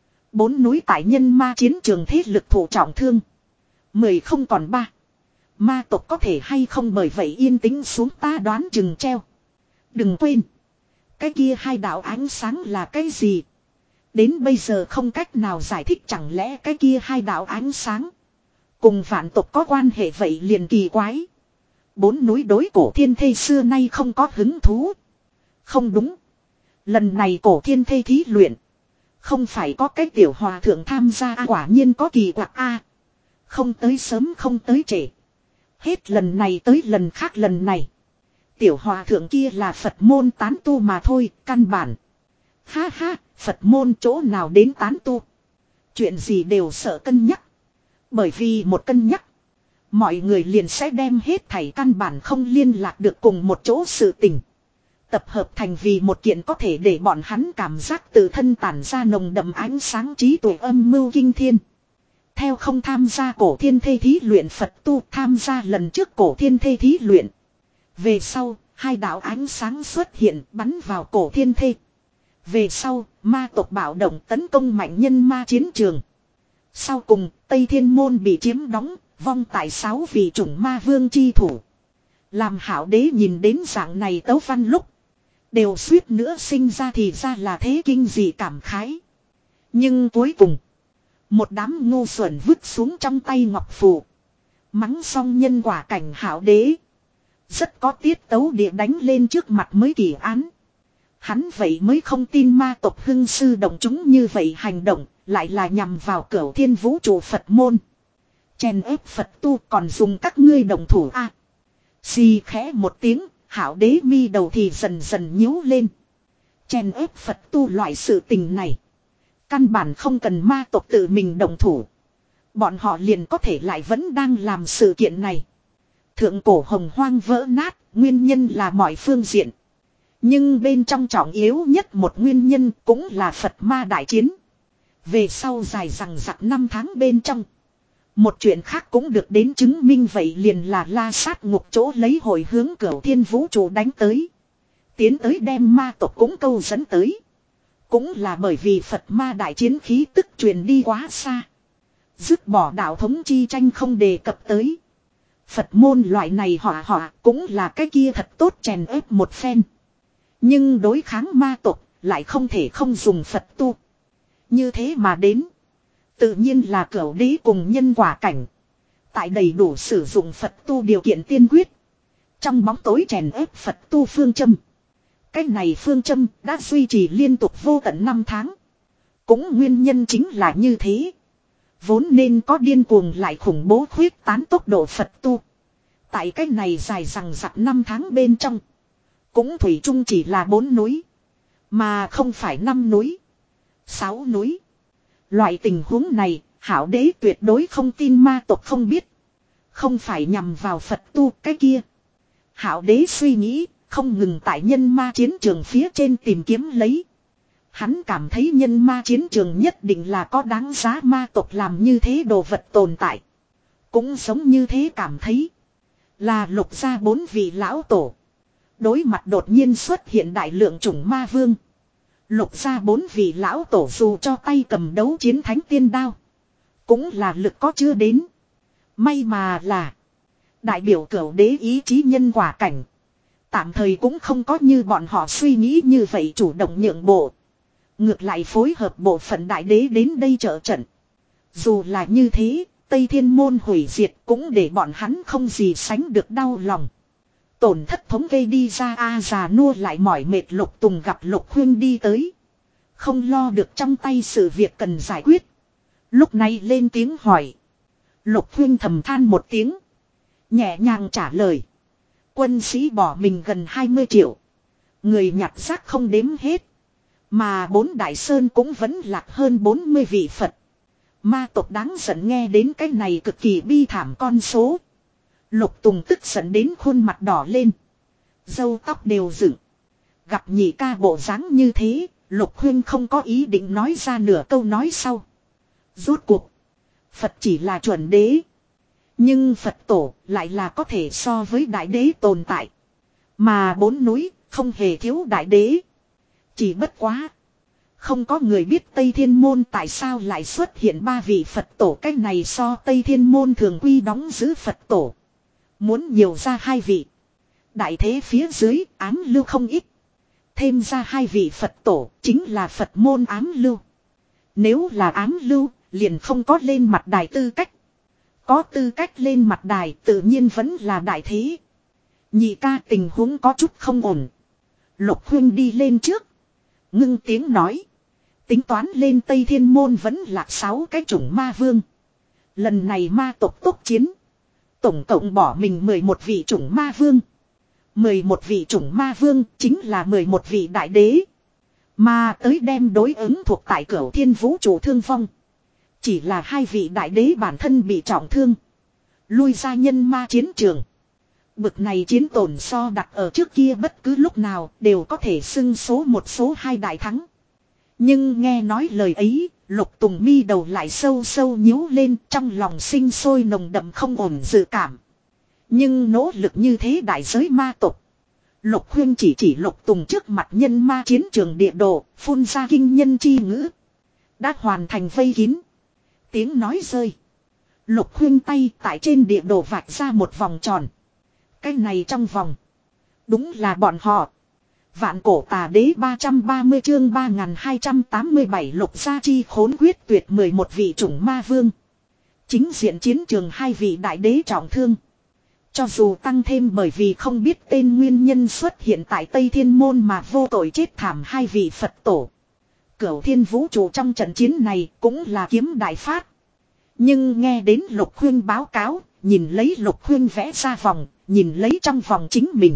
Bốn núi tại nhân ma chiến trường thế lực thủ trọng thương. Mười không còn ba. Ma tộc có thể hay không bởi vậy yên tĩnh xuống ta đoán chừng treo. Đừng quên. Cái kia hai đạo ánh sáng là cái gì? Đến bây giờ không cách nào giải thích chẳng lẽ cái kia hai đạo ánh sáng. Cùng vạn tộc có quan hệ vậy liền kỳ quái. Bốn núi đối cổ thiên thê xưa nay không có hứng thú. Không đúng. Lần này cổ thiên thê thí luyện. Không phải có cái tiểu hòa thượng tham gia à, quả nhiên có kỳ quặc a. Không tới sớm không tới trễ. Hết lần này tới lần khác lần này. Tiểu hòa thượng kia là Phật môn tán tu mà thôi, căn bản. Ha ha, Phật môn chỗ nào đến tán tu. Chuyện gì đều sợ cân nhắc. Bởi vì một cân nhắc. Mọi người liền sẽ đem hết thảy căn bản không liên lạc được cùng một chỗ sự tình. tập hợp thành vì một kiện có thể để bọn hắn cảm giác tự thân tản ra nồng đậm ánh sáng trí tuệ âm mưu kinh thiên. Theo không tham gia cổ thiên thê thí luyện Phật tu tham gia lần trước cổ thiên thê thí luyện. Về sau, hai đạo ánh sáng xuất hiện bắn vào cổ thiên thê. Về sau, ma tộc bạo động tấn công mạnh nhân ma chiến trường. Sau cùng, Tây Thiên Môn bị chiếm đóng, vong tại sáu vị chủng ma vương chi thủ. Làm Hạo Đế nhìn đến dạng này tấu văn lúc. Đều suýt nữa sinh ra thì ra là thế kinh dị cảm khái. Nhưng cuối cùng, một đám ngu xuẩn vứt xuống trong tay ngọc phù. Mắng xong nhân quả cảnh Hạo Đế. Rất có tiết tấu địa đánh lên trước mặt mới kỳ án. Hắn vậy mới không tin ma tộc hưng sư động chúng như vậy hành động, lại là nhằm vào cửu thiên vũ trụ Phật môn. Chèn ép Phật tu còn dùng các ngươi đồng thủ a. À, xì khẽ một tiếng, Hạo Đế mi đầu thì dần dần nhíu lên. Chèn ép Phật tu loại sự tình này. Căn bản không cần ma tộc tự mình đồng thủ. Bọn họ liền có thể lại vẫn đang làm sự kiện này. Thượng cổ hồng hoang vỡ nát, nguyên nhân là mọi phương diện. Nhưng bên trong trọng yếu nhất một nguyên nhân cũng là Phật ma đại chiến. Về sau dài rằng rặc năm tháng bên trong. Một chuyện khác cũng được đến chứng minh vậy liền là La Sát Ngục chỗ lấy hồi hướng cửu thiên vũ trụ đánh tới. Tiến tới đem ma tộc cũng câu dẫn tới. Cũng là bởi vì Phật ma đại chiến khí tức truyền đi quá xa. Dứt bỏ đạo thống chi tranh không đề cập tới. Phật môn loại này họa họa cũng là cái kia thật tốt chèn ép một phen. Nhưng đối kháng ma tộc lại không thể không dùng Phật tu. Như thế mà đến. Tự nhiên là cửu đế cùng nhân quả cảnh. Tại đầy đủ sử dụng Phật tu điều kiện tiên quyết. Trong bóng tối chèn ép Phật tu phương châm. Cái này phương châm đã duy trì liên tục vô tận năm tháng. Cũng nguyên nhân chính là như thế. Vốn nên có điên cuồng lại khủng bố khuyết tán tốc độ Phật tu. Tại cái này dài rằng rặc năm tháng bên trong. Cũng thủy chung chỉ là bốn núi. Mà không phải năm núi. Sáu núi. Loại tình huống này, Hạo Đế tuyệt đối không tin ma tộc không biết. Không phải nhằm vào Phật tu cái kia. Hạo Đế suy nghĩ, không ngừng tại nhân ma chiến trường phía trên tìm kiếm lấy. Hắn cảm thấy nhân ma chiến trường nhất định là có đáng giá ma tộc làm như thế đồ vật tồn tại. Cũng giống như thế cảm thấy. Là lục gia bốn vị lão tổ. Đối mặt đột nhiên xuất hiện đại lượng chủng ma vương. Lục gia bốn vị lão tổ dù cho tay cầm đấu chiến thánh tiên đao. Cũng là lực có chưa đến. May mà là. Đại biểu cửu đế ý chí nhân quả cảnh. Tạm thời cũng không có như bọn họ suy nghĩ như vậy chủ động nhượng bộ. Ngược lại phối hợp bộ phận đại đế đến đây trợ trận. Dù là như thế, Tây Thiên Môn hủy diệt cũng để bọn hắn không gì sánh được đau lòng. Tổn thất thống kê đi ra a già nua lại mỏi mệt Lục Tùng gặp Lục Huyên đi tới. Không lo được trong tay sự việc cần giải quyết. Lúc này lên tiếng hỏi. Lục Huyên thầm than một tiếng. Nhẹ nhàng trả lời. Quân sĩ bỏ mình gần hai mươi triệu. Người nhặt xác không đếm hết. Mà bốn đại sơn cũng vẫn lạc hơn bốn mươi vị Phật. Ma tộc đáng giận nghe đến cái này cực kỳ bi thảm con số. Lục Tùng tức giận đến khuôn mặt đỏ lên. Râu tóc đều dựng. Gặp nhị ca bộ dáng như thế, Lục Huyên không có ý định nói ra nửa câu nói sau. Rốt cuộc. Phật chỉ là chuẩn đế. Nhưng Phật tổ lại là có thể so với đại đế tồn tại. Mà bốn núi không hề thiếu đại đế. Chỉ bất quá. Không có người biết Tây Thiên Môn tại sao lại xuất hiện ba vị Phật tổ. Cách này so Tây Thiên Môn thường quy đóng giữ Phật tổ. Muốn nhiều ra hai vị. Đại thế phía dưới ám lưu không ít. Thêm ra hai vị Phật tổ chính là Phật môn ám lưu. Nếu là ám lưu liền không có lên mặt đài tư cách. Có tư cách lên mặt đài tự nhiên vẫn là đại thế. Nhị ca tình huống có chút không ổn. Lục Huyên đi lên trước. Ngưng tiếng nói. Tính toán lên Tây Thiên Môn vẫn là sáu cái chủng ma vương. Lần này ma tộc tốc chiến. Tổng cộng bỏ mình mười một vị chủng ma vương. mười một vị chủng ma vương chính là mười một vị đại đế. Mà tới đem đối ứng thuộc tại cửu thiên vũ trụ thương vong. Chỉ là hai vị đại đế bản thân bị trọng thương. Lui ra nhân ma chiến trường. Bực này chiến tổn so đặt ở trước kia bất cứ lúc nào đều có thể xưng số một số hai đại thắng. Nhưng nghe nói lời ấy, Lục Tùng mi đầu lại sâu sâu nhíu lên, trong lòng sinh sôi nồng đậm không ổn dự cảm. Nhưng nỗ lực như thế đại giới ma tộc. Lục Huyên chỉ chỉ Lục Tùng trước mặt nhân ma chiến trường địa đồ, phun ra kinh nhân chi ngữ. Đã hoàn thành vây kín. Tiếng nói rơi. Lục Huyên tay tại trên địa đồ vạch ra một vòng tròn. Cái này trong vòng. Đúng là bọn họ. Vạn cổ tà đế ba trăm ba mươi chương ba nghìn hai trăm tám mươi bảy lục gia chi khốn quyết tuyệt mười một vị chủng ma vương. Chính diện chiến trường hai vị đại đế trọng thương. Cho dù tăng thêm bởi vì không biết tên nguyên nhân xuất hiện tại Tây Thiên Môn mà vô tội chết thảm hai vị Phật tổ. Cửu thiên vũ trụ trong trận chiến này cũng là kiếm đại phát. Nhưng nghe đến Lục Huyên báo cáo, nhìn lấy Lục Huyên vẽ ra vòng, nhìn lấy trong vòng chính mình.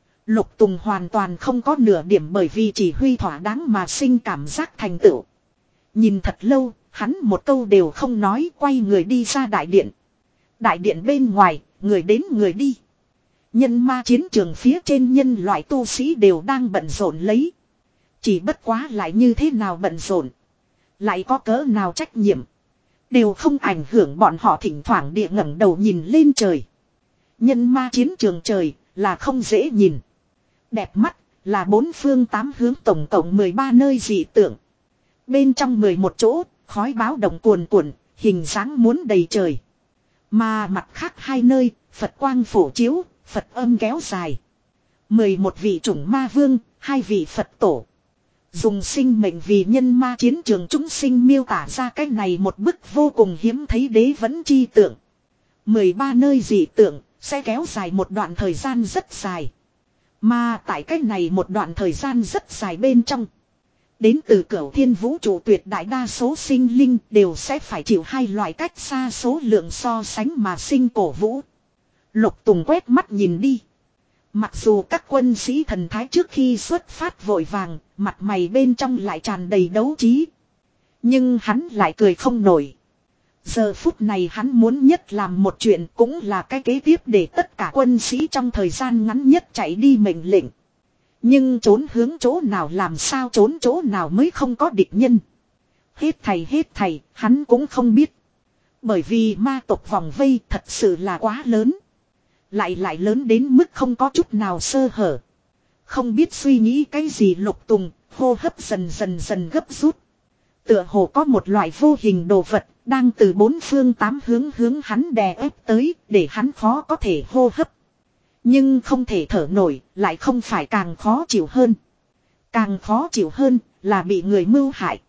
Lục Tùng hoàn toàn không có nửa điểm bởi vì chỉ huy thỏa đáng mà sinh cảm giác thành tựu. Nhìn thật lâu, hắn một câu đều không nói, quay người đi ra đại điện. Đại điện bên ngoài, người đến người đi. Nhân ma chiến trường phía trên nhân loại tu sĩ đều đang bận rộn lấy. Chỉ bất quá lại như thế nào bận rộn, lại có cỡ nào trách nhiệm, đều không ảnh hưởng bọn họ thỉnh thoảng địa ngẩng đầu nhìn lên trời. Nhân ma chiến trường trời là không dễ nhìn. Đẹp mắt là bốn phương tám hướng tổng cộng mười ba nơi dị tượng. Bên trong mười một chỗ, khói báo động cuồn cuộn, hình dáng muốn đầy trời. Mà mặt khác hai nơi, Phật quang phổ chiếu, Phật âm kéo dài. mười một vị chủng ma vương, hai vị Phật tổ. Dùng sinh mệnh vì nhân ma chiến trường chúng sinh miêu tả ra cái này một bức vô cùng hiếm thấy đế vẫn chi tượng. mười ba nơi dị tượng sẽ kéo dài một đoạn thời gian rất dài. Mà tại cái này một đoạn thời gian rất dài bên trong, đến từ cửu thiên vũ trụ tuyệt đại đa số sinh linh đều sẽ phải chịu hai loại cách xa số lượng so sánh mà sinh cổ vũ. Lục Tùng quét mắt nhìn đi. Mặc dù các quân sĩ thần thái trước khi xuất phát vội vàng, mặt mày bên trong lại tràn đầy đấu trí. Nhưng hắn lại cười không nổi. Giờ phút này hắn muốn nhất làm một chuyện cũng là cái kế tiếp để tất cả quân sĩ trong thời gian ngắn nhất chạy đi mệnh lệnh. Nhưng trốn hướng chỗ nào làm sao trốn chỗ nào mới không có địch nhân. Hết thầy hết thầy, hắn cũng không biết. Bởi vì ma tộc vòng vây thật sự là quá lớn. Lại lại lớn đến mức không có chút nào sơ hở. Không biết suy nghĩ cái gì Lục Tùng, hô hấp dần dần dần gấp rút. Tựa hồ có một loại vô hình đồ vật đang từ bốn phương tám hướng hướng hắn đè ép tới để hắn khó có thể hô hấp. Nhưng không thể thở nổi, lại không phải càng khó chịu hơn. Càng khó chịu hơn là bị người mưu hại.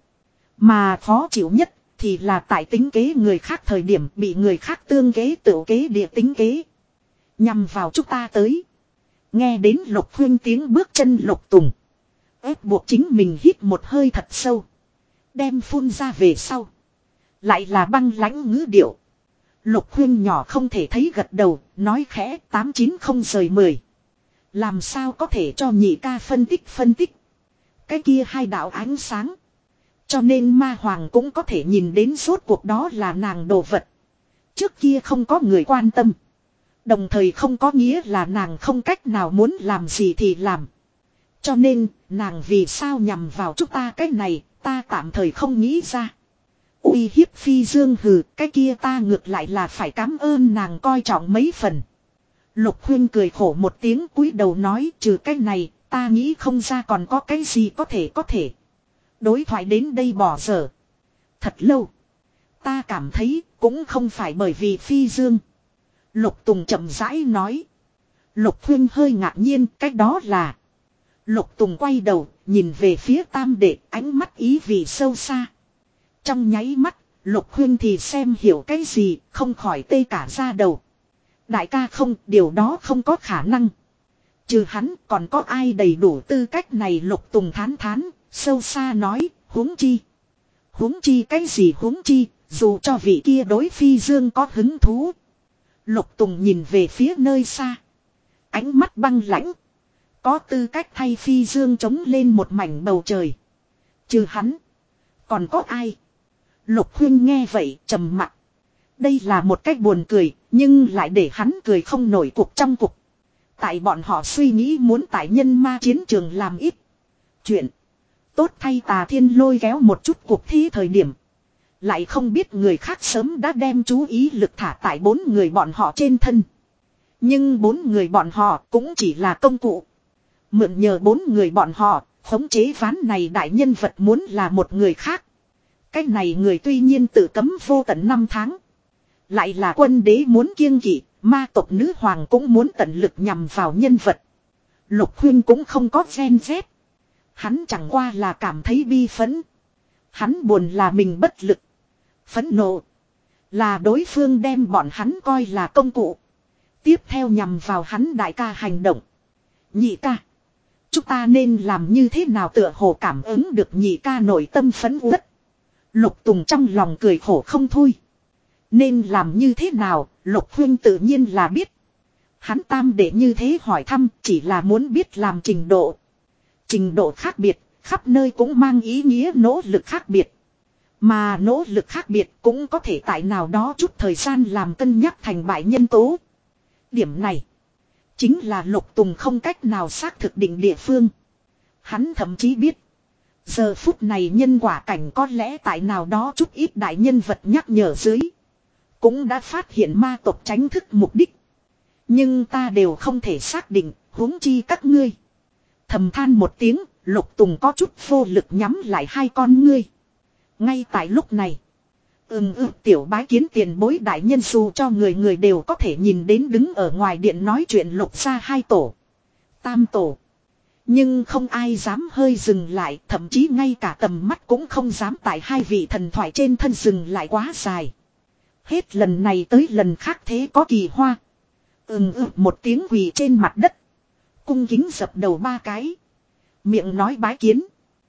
Mà khó chịu nhất thì là tại tính kế người khác thời điểm bị người khác tương kế tự kế địa tính kế. Nhằm vào chúng ta tới. Nghe đến Lục Huyên tiếng bước chân Lục Tùng, ép buộc chính mình hít một hơi thật sâu. Đem phun ra về sau, lại là băng lãnh ngữ điệu. Lục Huyên nhỏ không thể thấy gật đầu, nói khẽ tám chín không rời mười. Làm sao có thể cho nhị ca phân tích phân tích. Cái kia hai đạo ánh sáng. Cho nên ma hoàng cũng có thể nhìn đến suốt cuộc đó là nàng đồ vật. Trước kia không có người quan tâm. Đồng thời không có nghĩa là nàng không cách nào muốn làm gì thì làm. Cho nên, nàng vì sao nhằm vào chúng ta cái này, ta tạm thời không nghĩ ra. Uy hiếp phi dương hừ, cái kia ta ngược lại là phải cảm ơn nàng coi trọng mấy phần. Lục Huyên cười khổ một tiếng cúi đầu nói trừ cái này, ta nghĩ không ra còn có cái gì có thể có thể. Đối thoại đến đây bỏ dở. Thật lâu. Ta cảm thấy cũng không phải bởi vì phi dương. Lục Tùng chậm rãi nói. Lục Huyên hơi ngạc nhiên, cách đó là. Lục Tùng quay đầu, nhìn về phía tam đệ, ánh mắt ý vị sâu xa. Trong nháy mắt, Lục Huyên thì xem hiểu cái gì, không khỏi tê cả da đầu. Đại ca không, điều đó không có khả năng. Trừ hắn, còn có ai đầy đủ tư cách này Lục Tùng thán thán, sâu xa nói, huống chi. Huống chi cái gì huống chi, dù cho vị kia đối phi dương có hứng thú. Lục Tùng nhìn về phía nơi xa. Ánh mắt băng lãnh. Có tư cách thay phi dương chống lên một mảnh bầu trời. Trừ hắn. Còn có ai? Lục Huyên nghe vậy trầm mặc. Đây là một cách buồn cười. Nhưng lại để hắn cười không nổi cục trong cục. Tại bọn họ suy nghĩ muốn tại nhân ma chiến trường làm ít chuyện tốt thay Tà Thiên lôi kéo một chút cuộc thi thời điểm. Lại không biết người khác sớm đã đem chú ý lực thả tại bốn người bọn họ trên thân. Nhưng bốn người bọn họ cũng chỉ là công cụ. Mượn nhờ bốn người bọn họ, khống chế ván này đại nhân vật muốn là một người khác. Cái này người tuy nhiên tự cấm vô tận năm tháng. Lại là quân đế muốn kiêng kỵ, ma tộc nữ hoàng cũng muốn tận lực nhằm vào nhân vật. Lục Huyên cũng không có ghen ghét. Hắn chẳng qua là cảm thấy bi phẫn. Hắn buồn là mình bất lực. Phẫn nộ là đối phương đem bọn hắn coi là công cụ. Tiếp theo nhằm vào hắn đại ca hành động. Nhị ca, chúng ta nên làm như thế nào tựa hồ cảm ứng được nhị ca nội tâm phẫn uất. Lục Tùng trong lòng cười khổ không thôi. Nên làm như thế nào, Lục Huyên tự nhiên là biết. Hắn tam để như thế hỏi thăm chỉ là muốn biết làm trình độ. Trình độ khác biệt, khắp nơi cũng mang ý nghĩa nỗ lực khác biệt. Mà nỗ lực khác biệt cũng có thể tại nào đó chút thời gian làm cân nhắc thành bại nhân tố. Điểm này chính là Lục Tùng không cách nào xác thực định địa phương. Hắn thậm chí biết. Giờ phút này nhân quả cảnh có lẽ tại nào đó chút ít đại nhân vật nhắc nhở dưới. Cũng đã phát hiện ma tộc tránh thức mục đích. Nhưng ta đều không thể xác định, huống chi các ngươi. Thầm than một tiếng, Lục Tùng có chút vô lực nhắm lại hai con ngươi. Ngay tại lúc này. Ừm ừm tiểu bái kiến tiền bối đại nhân dù cho người người đều có thể nhìn đến đứng ở ngoài điện nói chuyện Lục ra hai tổ. Tam tổ. Nhưng không ai dám hơi dừng lại, thậm chí ngay cả tầm mắt cũng không dám tại hai vị thần thoại trên thân dừng lại quá dài. Hết lần này tới lần khác thế có kỳ hoa. Ừm ừm một tiếng quỳ trên mặt đất. Cung kính dập đầu ba cái. Miệng nói bái kiến.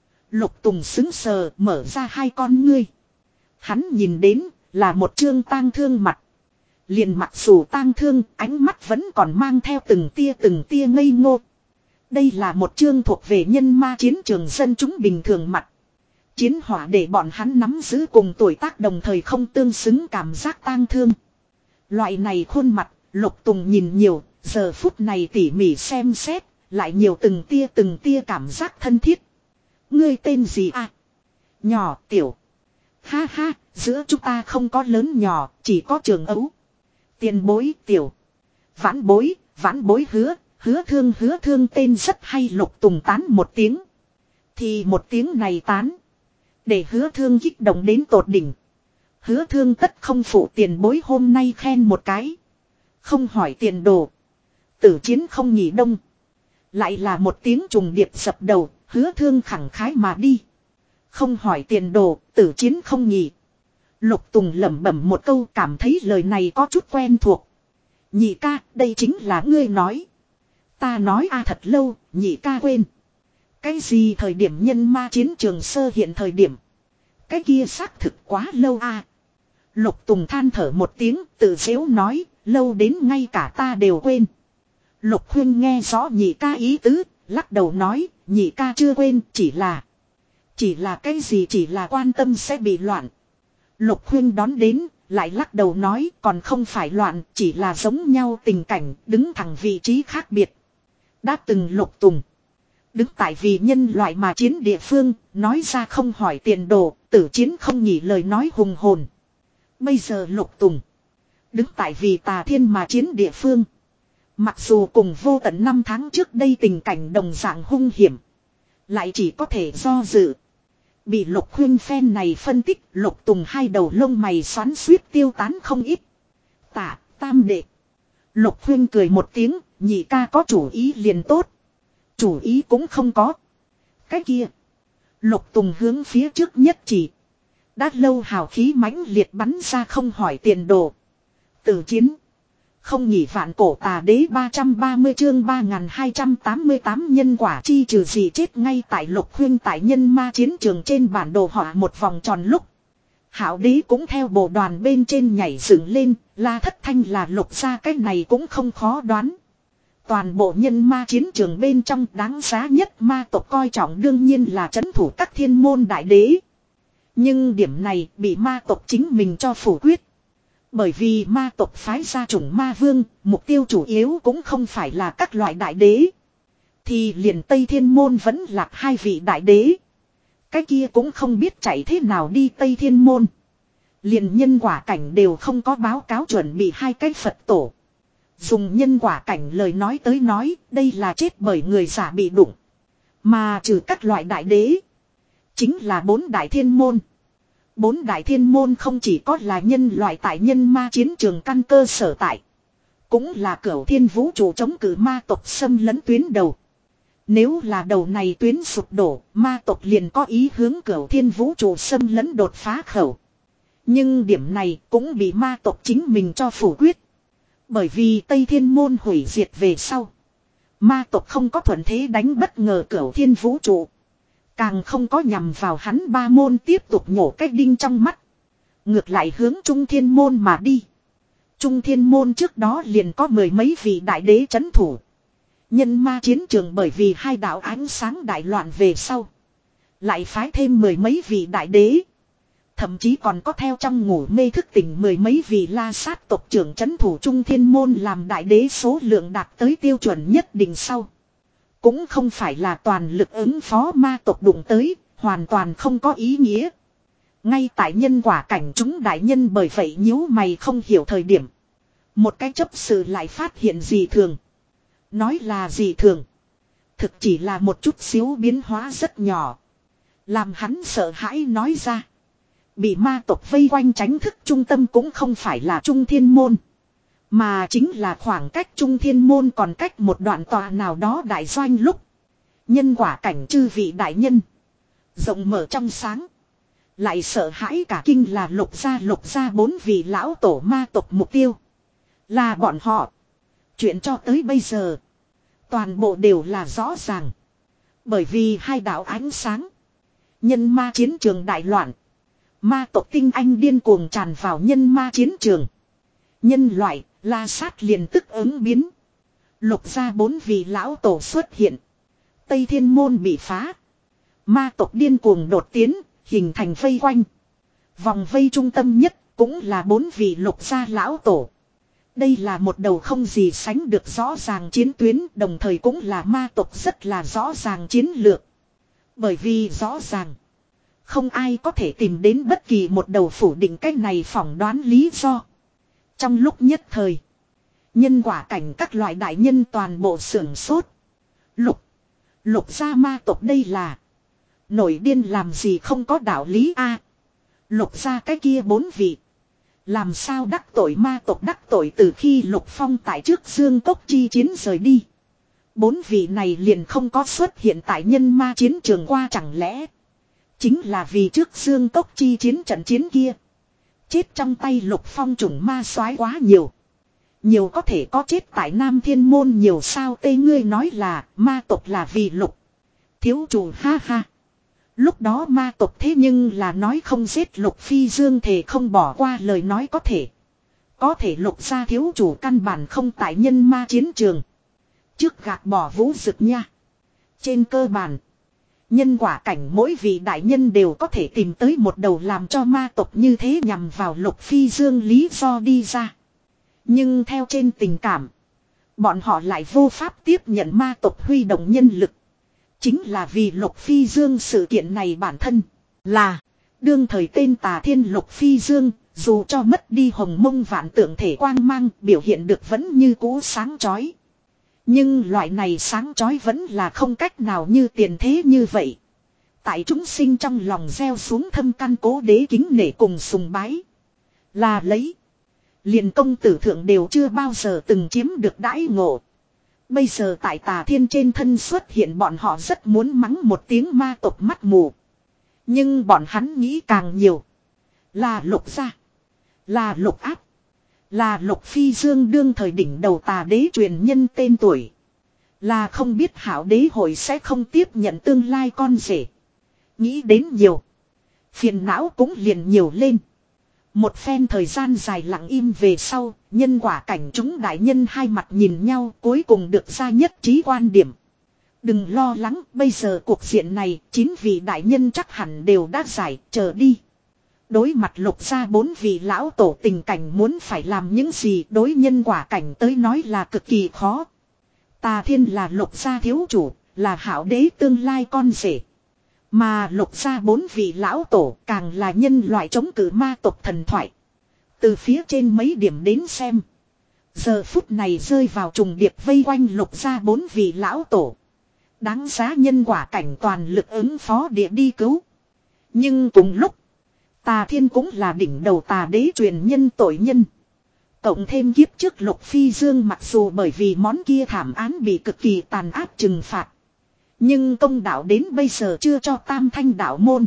Lục Tùng xứng sờ mở ra hai con ngươi. Hắn nhìn đến là một trương tang thương mặt. Liền mặc dù tang thương, ánh mắt vẫn còn mang theo từng tia từng tia ngây ngô. Đây là một trương thuộc về nhân ma chiến trường dân chúng bình thường mặt. Chiến hỏa để bọn hắn nắm giữ cùng tuổi tác đồng thời không tương xứng cảm giác tang thương. Loại này khuôn mặt, Lục Tùng nhìn nhiều, giờ phút này tỉ mỉ xem xét, lại nhiều từng tia từng tia cảm giác thân thiết. Ngươi tên gì à? Nhỏ, tiểu. Ha ha, giữa chúng ta không có lớn nhỏ, chỉ có trường ấu. Tiền bối, tiểu. Vãn bối, vãn bối hứa, hứa thương hứa thương tên rất hay. Lục Tùng tán một tiếng. Thì một tiếng này tán. Để hứa thương kích động đến tột đỉnh. Hứa thương tất không phụ tiền bối hôm nay khen một cái. Không hỏi tiền đồ. Tử chiến không nhỉ đông. Lại là một tiếng trùng điệp dập đầu, hứa thương khẳng khái mà đi. Không hỏi tiền đồ, tử chiến không nhỉ. Lục Tùng lẩm bẩm một câu cảm thấy lời này có chút quen thuộc. Nhị ca, đây chính là ngươi nói. Ta nói a thật lâu, nhị ca quên. Cái gì thời điểm nhân ma chiến trường sơ hiện thời điểm. Cái kia xác thực quá lâu a. Lục Tùng than thở một tiếng, tự dễu nói, lâu đến ngay cả ta đều quên. Lục Huyên nghe rõ nhị ca ý tứ, lắc đầu nói, nhị ca chưa quên, chỉ là. Chỉ là cái gì chỉ là quan tâm sẽ bị loạn. Lục Huyên đón đến, lại lắc đầu nói, còn không phải loạn, chỉ là giống nhau tình cảnh, đứng thẳng vị trí khác biệt. Đã từng Lục Tùng. Đứng tại vì nhân loại mà chiến địa phương, nói ra không hỏi tiền đồ, tử chiến không nhỉ lời nói hùng hồn. Bây giờ Lục Tùng. Đứng tại vì Tà Thiên mà chiến địa phương. Mặc dù cùng vô tận năm tháng trước đây tình cảnh đồng dạng hung hiểm. Lại chỉ có thể do dự. Bị Lục Huyên phen này phân tích, Lục Tùng hai đầu lông mày xoắn suýt tiêu tán không ít. Tả, tam đệ. Lục Huyên cười một tiếng, nhị ca có chủ ý liền tốt. Chủ ý cũng không có. Cái kia. Lục Tùng hướng phía trước nhất chỉ. Đã lâu hào khí mãnh liệt bắn ra không hỏi tiền đồ. Tử chiến. Không nhỉ vạn cổ tà đế ba trăm ba mươi chương ba nghìn hai trăm tám mươi tám nhân quả chi trừ gì chết ngay tại Lục Huyên tại nhân ma chiến trường trên bản đồ họ một vòng tròn lúc. Hảo đế cũng theo bộ đoàn bên trên nhảy dựng lên, la thất thanh là Lục ra cái này cũng không khó đoán. Toàn bộ nhân ma chiến trường bên trong đáng giá nhất ma tộc coi trọng đương nhiên là trấn thủ các thiên môn đại đế. Nhưng điểm này bị ma tộc chính mình cho phủ quyết. Bởi vì ma tộc phái ra chủng ma vương, mục tiêu chủ yếu cũng không phải là các loại đại đế. Thì liền Tây Thiên Môn vẫn lạc hai vị đại đế. Cái kia cũng không biết chạy thế nào đi Tây Thiên Môn. Liền nhân quả cảnh đều không có báo cáo chuẩn bị hai cái Phật tổ. Dùng nhân quả cảnh lời nói tới nói, đây là chết bởi người giả bị đụng. Mà trừ các loại đại đế, chính là bốn đại thiên môn. Bốn đại thiên môn không chỉ có là nhân loại tại nhân ma chiến trường căn cơ sở tại. Cũng là cửu thiên vũ trụ chống cự ma tộc xâm lấn tuyến đầu. Nếu là đầu này tuyến sụp đổ, ma tộc liền có ý hướng cửu thiên vũ trụ xâm lấn đột phá khẩu. Nhưng điểm này cũng bị ma tộc chính mình cho phủ quyết. Bởi vì Tây Thiên Môn hủy diệt về sau. Ma tộc không có thuận thế đánh bất ngờ cửu thiên vũ trụ. Càng không có nhằm vào hắn ba môn tiếp tục nhổ cái đinh trong mắt. Ngược lại hướng Trung Thiên Môn mà đi. Trung Thiên Môn trước đó liền có mười mấy vị đại đế trấn thủ. Nhân ma chiến trường bởi vì hai đạo ánh sáng đại loạn về sau. Lại phái thêm mười mấy vị đại đế. Thậm chí còn có theo trong ngủ mê thức tỉnh mười mấy vị la sát tộc trưởng trấn thủ Trung Thiên Môn làm đại đế số lượng đạt tới tiêu chuẩn nhất định sau. Cũng không phải là toàn lực ứng phó ma tộc đụng tới, hoàn toàn không có ý nghĩa. Ngay tại nhân quả cảnh chúng đại nhân bởi vậy nhíu mày không hiểu thời điểm. Một cái chấp sự lại phát hiện dị thường. Nói là dị thường. Thực chỉ là một chút xíu biến hóa rất nhỏ. Làm hắn sợ hãi nói ra. Bị ma tộc vây quanh tránh thức trung tâm cũng không phải là Trung Thiên Môn. Mà chính là khoảng cách Trung Thiên Môn còn cách một đoạn tòa nào đó đại doanh lúc. Nhân quả cảnh chư vị đại nhân. Rộng mở trong sáng. Lại sợ hãi cả kinh là lục gia lục gia bốn vị lão tổ ma tộc mục tiêu. Là bọn họ. Chuyện cho tới bây giờ. Toàn bộ đều là rõ ràng. Bởi vì hai đạo ánh sáng. Nhân ma chiến trường đại loạn. Ma tộc tinh anh điên cuồng tràn vào nhân ma chiến trường. Nhân loại, la sát liền tức ứng biến. Lục gia bốn vị lão tổ xuất hiện. Tây Thiên Môn bị phá. Ma tộc điên cuồng đột tiến, hình thành vây quanh. Vòng vây trung tâm nhất cũng là bốn vị lục gia lão tổ. Đây là một đầu không gì sánh được rõ ràng chiến tuyến, đồng thời cũng là ma tộc rất là rõ ràng chiến lược. Bởi vì rõ ràng, không ai có thể tìm đến bất kỳ một đầu phủ định cách này phỏng đoán lý do. Trong lúc nhất thời, nhân quả cảnh các loại đại nhân toàn bộ sưởng sốt. Lục, lục gia ma tộc đây là nổi điên làm gì không có đạo lý a. Lục gia cái kia bốn vị. Làm sao đắc tội ma tộc đắc tội từ khi Lục Phong tại trước Dương Cốc chi chiến rời đi. Bốn vị này liền không có xuất hiện tại nhân ma chiến trường qua chẳng lẽ. Chính là vì trước Dương Cốc chi chiến trận chiến kia. Chết trong tay Lục Phong chủng ma soái quá nhiều. Nhiều có thể có chết tại Nam Thiên Môn nhiều sao tê ngươi nói là ma tộc là vì Lục. Thiếu chủ ha ha. Lúc đó ma tộc thế nhưng là nói không giết Lục Phi Dương thể không bỏ qua lời nói có thể. Có thể Lục gia thiếu chủ căn bản không tại nhân ma chiến trường. Trước gạt bỏ Vũ Dực nha. Trên cơ bản, nhân quả cảnh mỗi vị đại nhân đều có thể tìm tới một đầu làm cho ma tộc như thế nhằm vào Lục Phi Dương lý do đi ra. Nhưng theo trên tình cảm, bọn họ lại vô pháp tiếp nhận ma tộc huy động nhân lực. Chính là vì Lục Phi Dương sự kiện này bản thân là đương thời tên Tà Thiên Lục Phi Dương, dù cho mất đi hồng mông vạn tượng thể quang mang biểu hiện được vẫn như cũ sáng chói. Nhưng loại này sáng chói vẫn là không cách nào như tiền thế như vậy. Tại chúng sinh trong lòng gieo xuống thâm căn cố đế kính nể cùng sùng bái. Là lấy. Liền công tử thượng đều chưa bao giờ từng chiếm được đãi ngộ. Bây giờ tại Tà Thiên trên thân xuất hiện bọn họ rất muốn mắng một tiếng ma tộc mắt mù. Nhưng bọn hắn nghĩ càng nhiều. Là Lục gia. Là Lục áp. Là Lục Phi Dương đương thời đỉnh đầu tà đế truyền nhân tên tuổi. Là không biết hảo đế hội sẽ không tiếp nhận tương lai con rể. Nghĩ đến nhiều. Phiền não cũng liền nhiều lên. Một phen thời gian dài lặng im về sau, nhân quả cảnh chúng đại nhân hai mặt nhìn nhau cuối cùng được ra nhất trí quan điểm. Đừng lo lắng, bây giờ cuộc diện này, chín vị đại nhân chắc hẳn đều đã giải, chờ đi. Đối mặt lục gia bốn vị lão tổ tình cảnh muốn phải làm những gì đối nhân quả cảnh tới nói là cực kỳ khó. Tà Thiên là lục gia thiếu chủ, là hảo đế tương lai con rể. Mà lục gia bốn vị lão tổ càng là nhân loại chống cự ma tộc thần thoại. Từ phía trên mấy điểm đến xem. Giờ phút này rơi vào trùng điệp vây quanh lục gia bốn vị lão tổ. Đáng giá nhân quả cảnh toàn lực ứng phó địa đi cứu. Nhưng cùng lúc, Tà Thiên cũng là đỉnh đầu tà đế truyền nhân tội nhân. Cộng thêm kiếp trước Lục Phi Dương mặc dù bởi vì món kia thảm án bị cực kỳ tàn ác trừng phạt. Nhưng công đạo đến bây giờ chưa cho tam thanh đạo môn.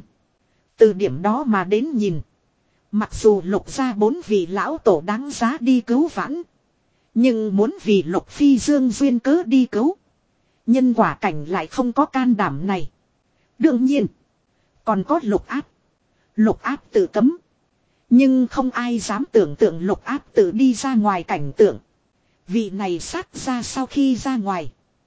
Từ điểm đó mà đến nhìn. Mặc dù lục gia bốn vị lão tổ đáng giá đi cứu vãn. Nhưng muốn vì Lục Phi Dương duyên cớ đi cứu. Nhân quả cảnh lại không có can đảm này. Đương nhiên. Còn có lục áp. Lục áp tự cấm. Nhưng không ai dám tưởng tượng lục áp tự đi ra ngoài cảnh tượng. Vị này sát ra sau khi ra ngoài.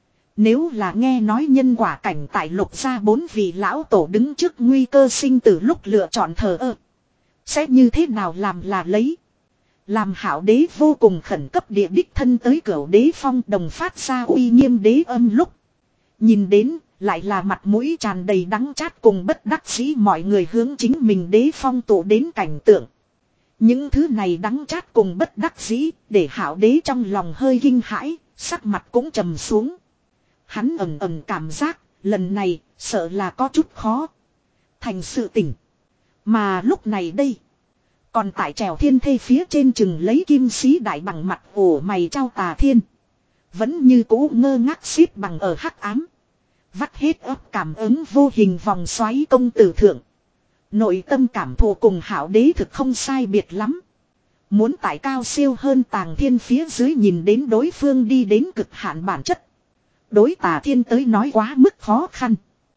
Nếu là nghe nói nhân quả cảnh tại lục gia bốn vị lão tổ đứng trước nguy cơ sinh tử lúc lựa chọn thờ ơ. Sẽ như thế nào làm là lấy. Làm hảo đế vô cùng khẩn cấp địa đích thân tới cửa đế phong đồng phát ra uy nghiêm đế âm lúc. Nhìn đến lại là mặt mũi tràn đầy đắng chát cùng bất đắc dĩ mọi người hướng chính mình đế phong tụ đến cảnh tượng. Những thứ này đắng chát cùng bất đắc dĩ để hảo đế trong lòng hơi kinh hãi, sắc mặt cũng trầm xuống. Hắn ầm ầm cảm giác lần này sợ là có chút khó thành sự tỉnh. Mà lúc này đây. Còn tại trèo thiên thê phía trên chừng lấy kim sĩ đại bằng mặt ổ mày trao Tà Thiên. Vẫn như cũ ngơ ngác xếp bằng ở hắc ám. Vắt hết ấp cảm ứng vô hình vòng xoáy công tử thượng. Nội tâm cảm thụ cùng hảo đế thực không sai biệt lắm. Muốn tại cao siêu hơn Tàng Thiên phía dưới nhìn đến đối phương đi đến cực hạn bản chất. Đối Tà Thiên tới nói quá mức khó khăn.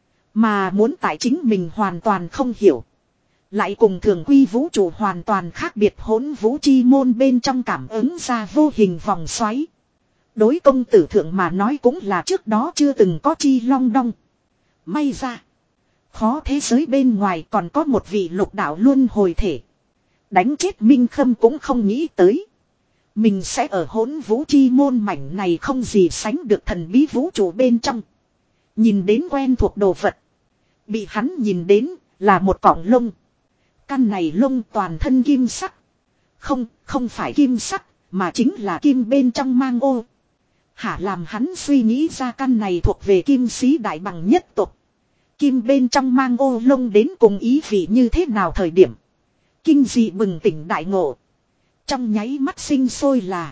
Mà muốn tại chính mình hoàn toàn không hiểu. Lại cùng thường quy vũ trụ hoàn toàn khác biệt hỗn vũ chi môn bên trong cảm ứng ra vô hình vòng xoáy. Đối công tử thượng mà nói cũng là trước đó chưa từng có chi long đong. May ra. Khó thế giới bên ngoài còn có một vị lục đạo luân hồi thể. Đánh chết Minh Khâm cũng không nghĩ tới. Mình sẽ ở hỗn vũ chi môn mảnh này không gì sánh được thần bí vũ trụ bên trong. Nhìn đến quen thuộc đồ vật. Bị hắn nhìn đến là một cọng lông. Căn này lông toàn thân kim sắc. Không, không phải kim sắc, mà chính là kim bên trong mang ô. Hả làm hắn suy nghĩ ra căn này thuộc về kim sĩ đại bằng nhất tộc. Kim bên trong mang ô lông đến cùng ý vị như thế nào thời điểm. Kinh dị bừng tỉnh đại ngộ. Trong nháy mắt sinh sôi là.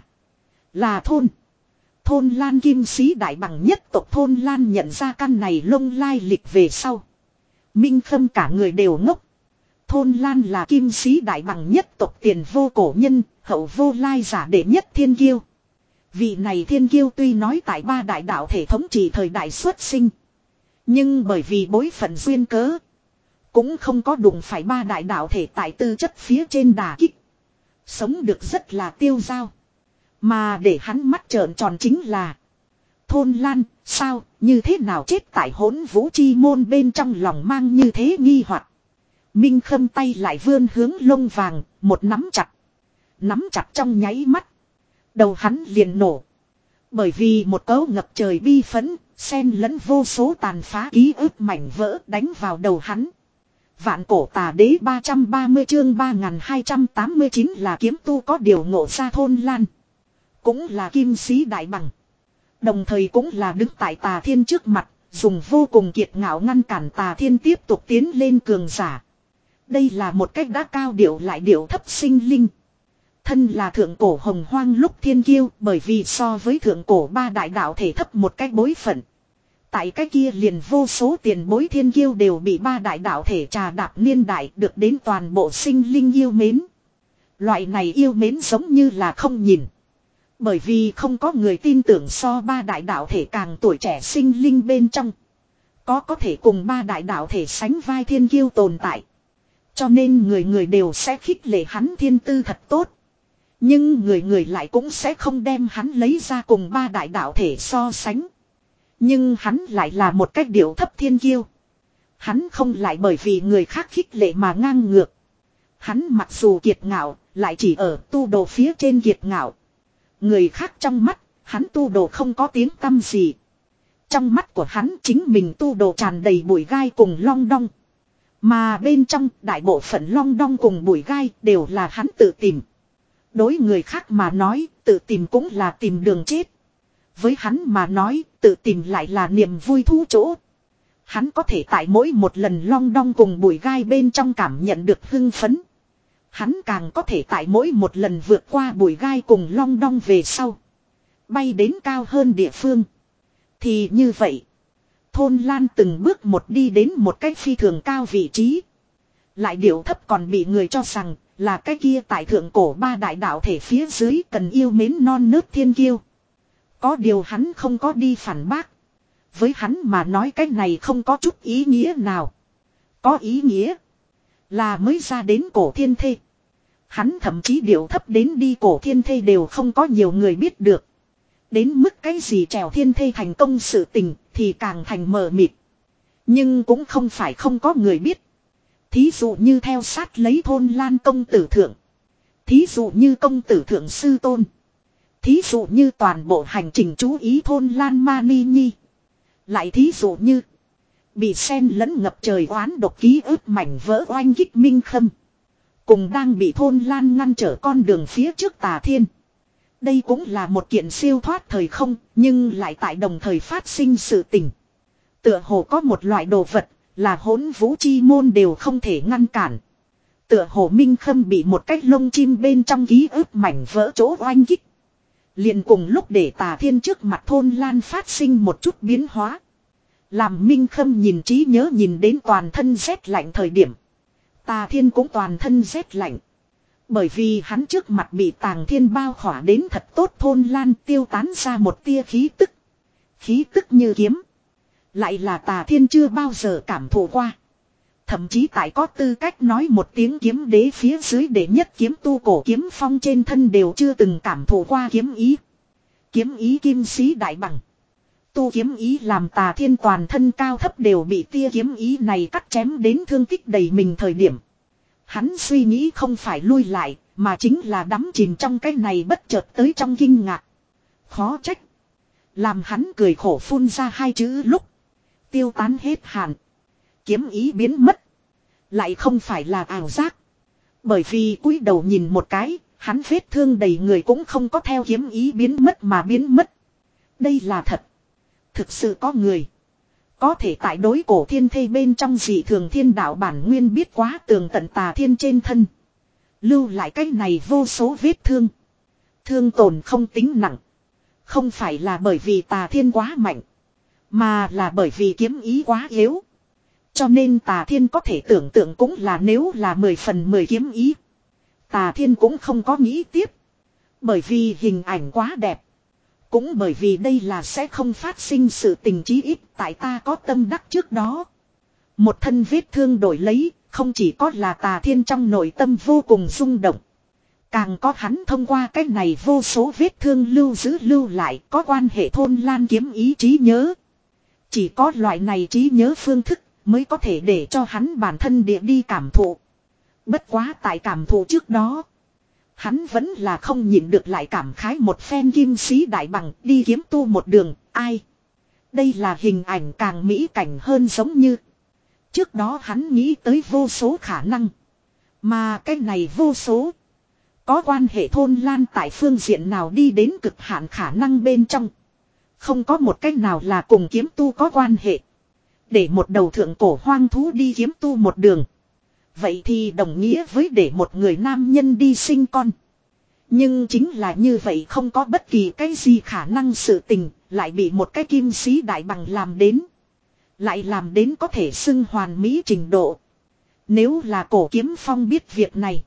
Là thôn. Thôn Lan kim sĩ đại bằng nhất tộc thôn Lan nhận ra căn này lông lai lịch về sau. Minh Khâm cả người đều ngốc. Thôn Lan là kim sĩ đại bằng nhất tộc tiền vô cổ nhân, hậu vô lai giả đệ nhất thiên kiêu. Vị này thiên kiêu tuy nói tại ba đại đạo thể thống trị thời đại xuất sinh. Nhưng bởi vì bối phận duyên cớ. Cũng không có đụng phải ba đại đạo thể tại tư chất phía trên đà kích. Sống được rất là tiêu dao. Mà để hắn mắt trợn tròn chính là. Thôn Lan, sao, như thế nào chết tại hỗn vũ chi môn bên trong lòng mang như thế nghi hoặc. Minh Khâm tay lại vươn hướng lông vàng, một nắm chặt. Nắm chặt trong nháy mắt. Đầu hắn liền nổ. Bởi vì một cấu ngập trời bi phẫn, xen lẫn vô số tàn phá ký ức mảnh vỡ đánh vào đầu hắn. Vạn cổ tà đế ba trăm ba mươi chương ba nghìn hai trăm tám mươi chín là kiếm tu có điều ngộ ra thôn Lan. Cũng là kim sĩ đại bằng. Đồng thời cũng là đứng tại Tà Thiên trước mặt, dùng vô cùng kiệt ngạo ngăn cản Tà Thiên tiếp tục tiến lên cường giả. Đây là một cách đã cao điệu lại điệu thấp sinh linh. Thân là thượng cổ hồng hoang lúc thiên kiêu bởi vì so với thượng cổ ba đại đạo thể thấp một cách bối phận. Tại cái kia liền vô số tiền bối thiên kiêu đều bị ba đại đạo thể trà đạp niên đại được đến toàn bộ sinh linh yêu mến. Loại này yêu mến giống như là không nhìn. Bởi vì không có người tin tưởng so ba đại đạo thể càng tuổi trẻ sinh linh bên trong. Có có thể cùng ba đại đạo thể sánh vai thiên kiêu tồn tại. Cho nên người người đều sẽ khích lệ hắn thiên tư thật tốt. Nhưng người người lại cũng sẽ không đem hắn lấy ra cùng ba đại đạo thể so sánh. Nhưng hắn lại là một cách điệu thấp thiên kiêu. Hắn không lại bởi vì người khác khích lệ mà ngang ngược. Hắn mặc dù kiệt ngạo, lại chỉ ở tu đồ phía trên kiệt ngạo. Người khác trong mắt, hắn tu đồ không có tiếng tăm gì. Trong mắt của hắn chính mình tu đồ tràn đầy bụi gai cùng long đong. Mà bên trong đại bộ phận long đong cùng bụi gai đều là hắn tự tìm. Đối người khác mà nói, tự tìm cũng là tìm đường chết. Với hắn mà nói, tự tìm lại là niềm vui thú chỗ. Hắn có thể tại mỗi một lần long đong cùng bụi gai bên trong cảm nhận được hưng phấn. Hắn càng có thể tại mỗi một lần vượt qua bụi gai cùng long đong về sau. Bay đến cao hơn địa phương. Thì như vậy. Thôn Lan từng bước một đi đến một cái phi thường cao vị trí. Lại điệu thấp còn bị người cho rằng là cái kia tại thượng cổ ba đại đạo thể phía dưới cần yêu mến non nớt thiên kiêu. Có điều hắn không có đi phản bác. Với hắn mà nói cái này không có chút ý nghĩa nào. Có ý nghĩa là mới ra đến cổ thiên thê. Hắn thậm chí điệu thấp đến đi cổ thiên thê đều không có nhiều người biết được. Đến mức cái gì trèo thiên thê thành công sự tình thì càng thành mờ mịt. Nhưng cũng không phải không có người biết. Thí dụ như theo sát lấy Thôn Lan công tử thượng. Thí dụ như công tử thượng sư tôn. Thí dụ như toàn bộ hành trình chú ý Thôn Lan Ma Ni Nhi. Lại thí dụ như bị sen lẫn ngập trời oán độc ký ức mảnh vỡ oanh kích Minh Khâm. Cùng đang bị Thôn Lan ngăn trở con đường phía trước Tà Thiên. Đây cũng là một kiện siêu thoát thời không, nhưng lại tại đồng thời phát sinh sự tình. Tựa hồ có một loại đồ vật, là hỗn vũ chi môn đều không thể ngăn cản. Tựa hồ Minh Khâm bị một cách lông chim bên trong ký ức mảnh vỡ chỗ oanh kích. Liền cùng lúc để Tà Thiên trước mặt Thôn Lan phát sinh một chút biến hóa. Làm Minh Khâm nhìn trí nhớ nhìn đến toàn thân rét lạnh thời điểm. Tà Thiên cũng toàn thân rét lạnh. Bởi vì hắn trước mặt bị Tàng Thiên bao khỏa đến thật tốt Thôn Lan tiêu tán ra một tia khí tức. Khí tức như kiếm. Lại là Tà Thiên chưa bao giờ cảm thụ qua. Thậm chí tại có tư cách nói một tiếng kiếm đế phía dưới để nhất kiếm tu cổ kiếm phong trên thân đều chưa từng cảm thụ qua kiếm ý. Kiếm ý kim sĩ đại bằng. Tu kiếm ý làm Tà Thiên toàn thân cao thấp đều bị tia kiếm ý này cắt chém đến thương tích đầy mình thời điểm. Hắn suy nghĩ không phải lui lại, mà chính là đắm chìm trong cái này bất chợt tới trong kinh ngạc. Khó trách. Làm hắn cười khổ phun ra hai chữ lúc. Tiêu tán hết hạn. Kiếm ý biến mất. Lại không phải là ảo giác. Bởi vì cúi đầu nhìn một cái, hắn vết thương đầy người cũng không có theo kiếm ý biến mất mà biến mất. Đây là thật. Thực sự có người. Có thể tại đối cổ thiên thê bên trong dị thường thiên đạo bản nguyên biết quá tường tận Tà Thiên trên thân. Lưu lại cái này vô số vết thương. Thương tổn không tính nặng. Không phải là bởi vì Tà Thiên quá mạnh. Mà là bởi vì kiếm ý quá yếu. Cho nên Tà Thiên có thể tưởng tượng cũng là nếu là mười phần mười kiếm ý. Tà Thiên cũng không có nghĩ tiếp. Bởi vì hình ảnh quá đẹp. Cũng bởi vì đây là sẽ không phát sinh sự tình chí ít tại ta có tâm đắc trước đó. Một thân vết thương đổi lấy, không chỉ có là Tà Thiên trong nội tâm vô cùng rung động. Càng có hắn thông qua cái này vô số vết thương lưu giữ lưu lại có quan hệ Thôn Lan kiếm ý trí nhớ. Chỉ có loại này trí nhớ phương thức mới có thể để cho hắn bản thân địa đi cảm thụ. Bất quá tại cảm thụ trước đó. Hắn vẫn là không nhịn được lại cảm khái một phen kim sĩ đại bằng đi kiếm tu một đường, ai. Đây là hình ảnh càng mỹ cảnh hơn giống như. Trước đó hắn nghĩ tới vô số khả năng. Mà cái này vô số. Có quan hệ Thôn Lan tại phương diện nào đi đến cực hạn khả năng bên trong. Không có một cách nào là cùng kiếm tu có quan hệ. Để một đầu thượng cổ hoang thú đi kiếm tu một đường. Vậy thì đồng nghĩa với để một người nam nhân đi sinh con. Nhưng chính là như vậy không có bất kỳ cái gì khả năng sự tình, lại bị một cái kim sĩ đại bằng làm đến. Lại làm đến có thể xưng hoàn mỹ trình độ. Nếu là cổ kiếm phong biết việc này.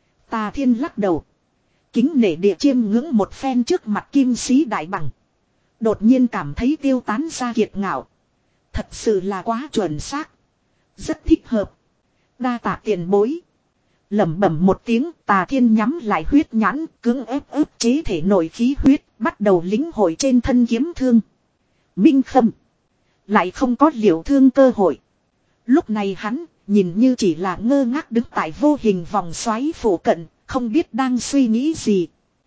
Tà Thiên lắc đầu. Kính nể địa chiêm ngưỡng một phen trước mặt kim sĩ đại bằng. Đột nhiên cảm thấy tiêu tán ra kiệt ngạo. Thật sự là quá chuẩn xác. Rất thích hợp. Đa tạ tiền bối. Lẩm bẩm một tiếng, Tà Thiên nhắm lại huyết nhãn, cưỡng ép ức chế thể nội khí huyết, bắt đầu lĩnh hội trên thân kiếm thương. Minh Khâm lại không có liệu thương cơ hội. Lúc này hắn nhìn như chỉ là ngơ ngác đứng tại vô hình vòng xoáy phủ cận, không biết đang suy nghĩ gì.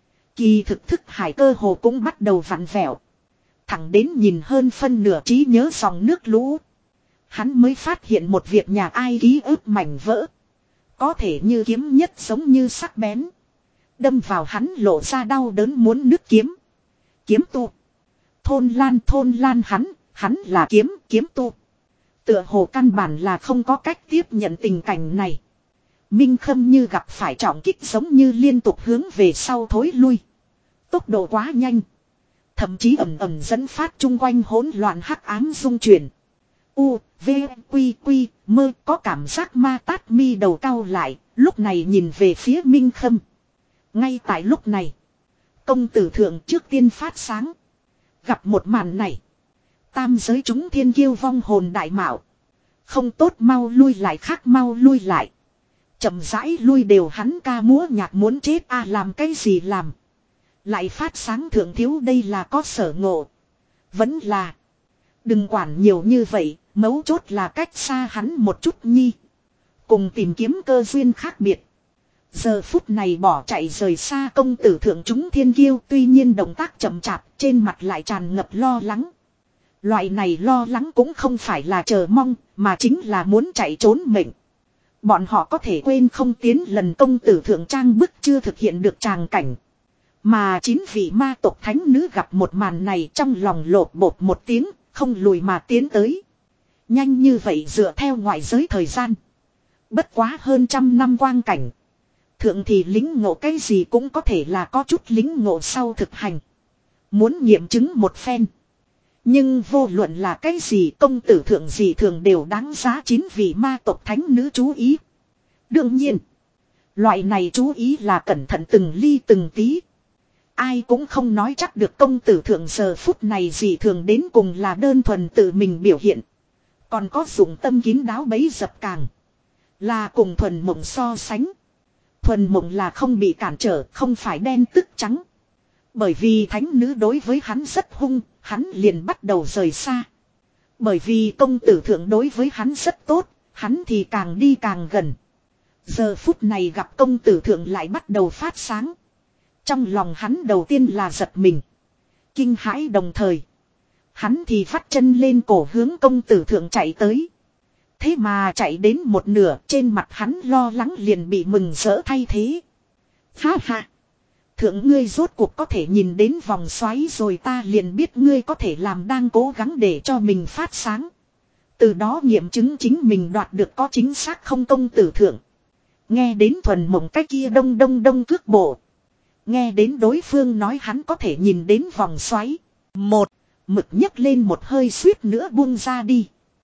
Kỳ thực thức hải cơ hồ cũng bắt đầu vặn vẹo. Thẳng đến nhìn hơn phân nửa trí nhớ dòng nước lũ. Hắn mới phát hiện một việc nhà ai ký ức mảnh vỡ. Có thể như kiếm nhất giống như sắc bén. Đâm vào hắn lộ ra đau đớn muốn nứt kiếm. Kiếm tu. Thôn Lan thôn Lan hắn, hắn là kiếm, kiếm tu. Tựa hồ căn bản là không có cách tiếp nhận tình cảnh này. Minh Khâm như gặp phải trọng kích giống như liên tục hướng về sau thối lui. Tốc độ quá nhanh. Thậm chí ẩm ẩm dẫn phát chung quanh hỗn loạn hắc ám dung chuyển. U, V, Quy, Quy, mơ có cảm giác ma tát mi đầu cao lại, lúc này nhìn về phía Minh Khâm. Ngay tại lúc này, công tử thượng trước tiên phát sáng. Gặp một màn này, tam giới chúng thiên kiêu vong hồn đại mạo. Không tốt mau lui lại khác mau lui lại. Chậm rãi lui đều hắn ca múa nhạc muốn chết a à, làm cái gì làm. Lại phát sáng thượng thiếu đây là có sở ngộ. Vẫn là. Đừng quản nhiều như vậy, mấu chốt là cách xa hắn một chút nhi. Cùng tìm kiếm cơ duyên khác biệt. Giờ phút này bỏ chạy rời xa công tử thượng chúng thiên kiêu tuy nhiên động tác chậm chạp trên mặt lại tràn ngập lo lắng. Loại này lo lắng cũng không phải là chờ mong mà chính là muốn chạy trốn mệnh. Bọn họ có thể quên không tiến lần công tử thượng trang bức chưa thực hiện được tràng cảnh. Mà chín vị ma tộc thánh nữ gặp một màn này trong lòng lột bột một tiếng, không lùi mà tiến tới. Nhanh như vậy dựa theo ngoại giới thời gian. Bất quá hơn trăm năm quang cảnh. Thượng thì lính ngộ cái gì cũng có thể là có chút lính ngộ sau thực hành. Muốn nghiệm chứng một phen. Nhưng vô luận là cái gì công tử thượng gì thường đều đáng giá chín vị ma tộc thánh nữ chú ý. Đương nhiên. Loại này chú ý là cẩn thận từng ly từng tí. Ai cũng không nói chắc được công tử thượng giờ phút này gì thường đến cùng là đơn thuần tự mình biểu hiện. Còn có dụng tâm kín đáo bấy dập càng. Là cùng thuần mộng so sánh. Thuần mộng là không bị cản trở, không phải đen tức trắng. Bởi vì thánh nữ đối với hắn rất hung, hắn liền bắt đầu rời xa. Bởi vì công tử thượng đối với hắn rất tốt, hắn thì càng đi càng gần. Giờ phút này gặp công tử thượng lại bắt đầu phát sáng. Trong lòng hắn đầu tiên là giật mình. Kinh hãi đồng thời. Hắn thì vắt chân lên cổ hướng công tử thượng chạy tới. Thế mà chạy đến một nửa trên mặt hắn lo lắng liền bị mừng rỡ thay thế. Ha ha. Thượng ngươi rốt cuộc có thể nhìn đến vòng xoáy rồi ta liền biết ngươi có thể làm đang cố gắng để cho mình phát sáng. Từ đó nghiệm chứng chính mình đoạt được có chính xác không công tử thượng. Nghe đến thuần mộng cái kia đông đông đông cước bộ. Nghe đến đối phương nói hắn có thể nhìn đến vòng xoáy. Một, mực nhấc lên một hơi suýt nữa buông ra đi.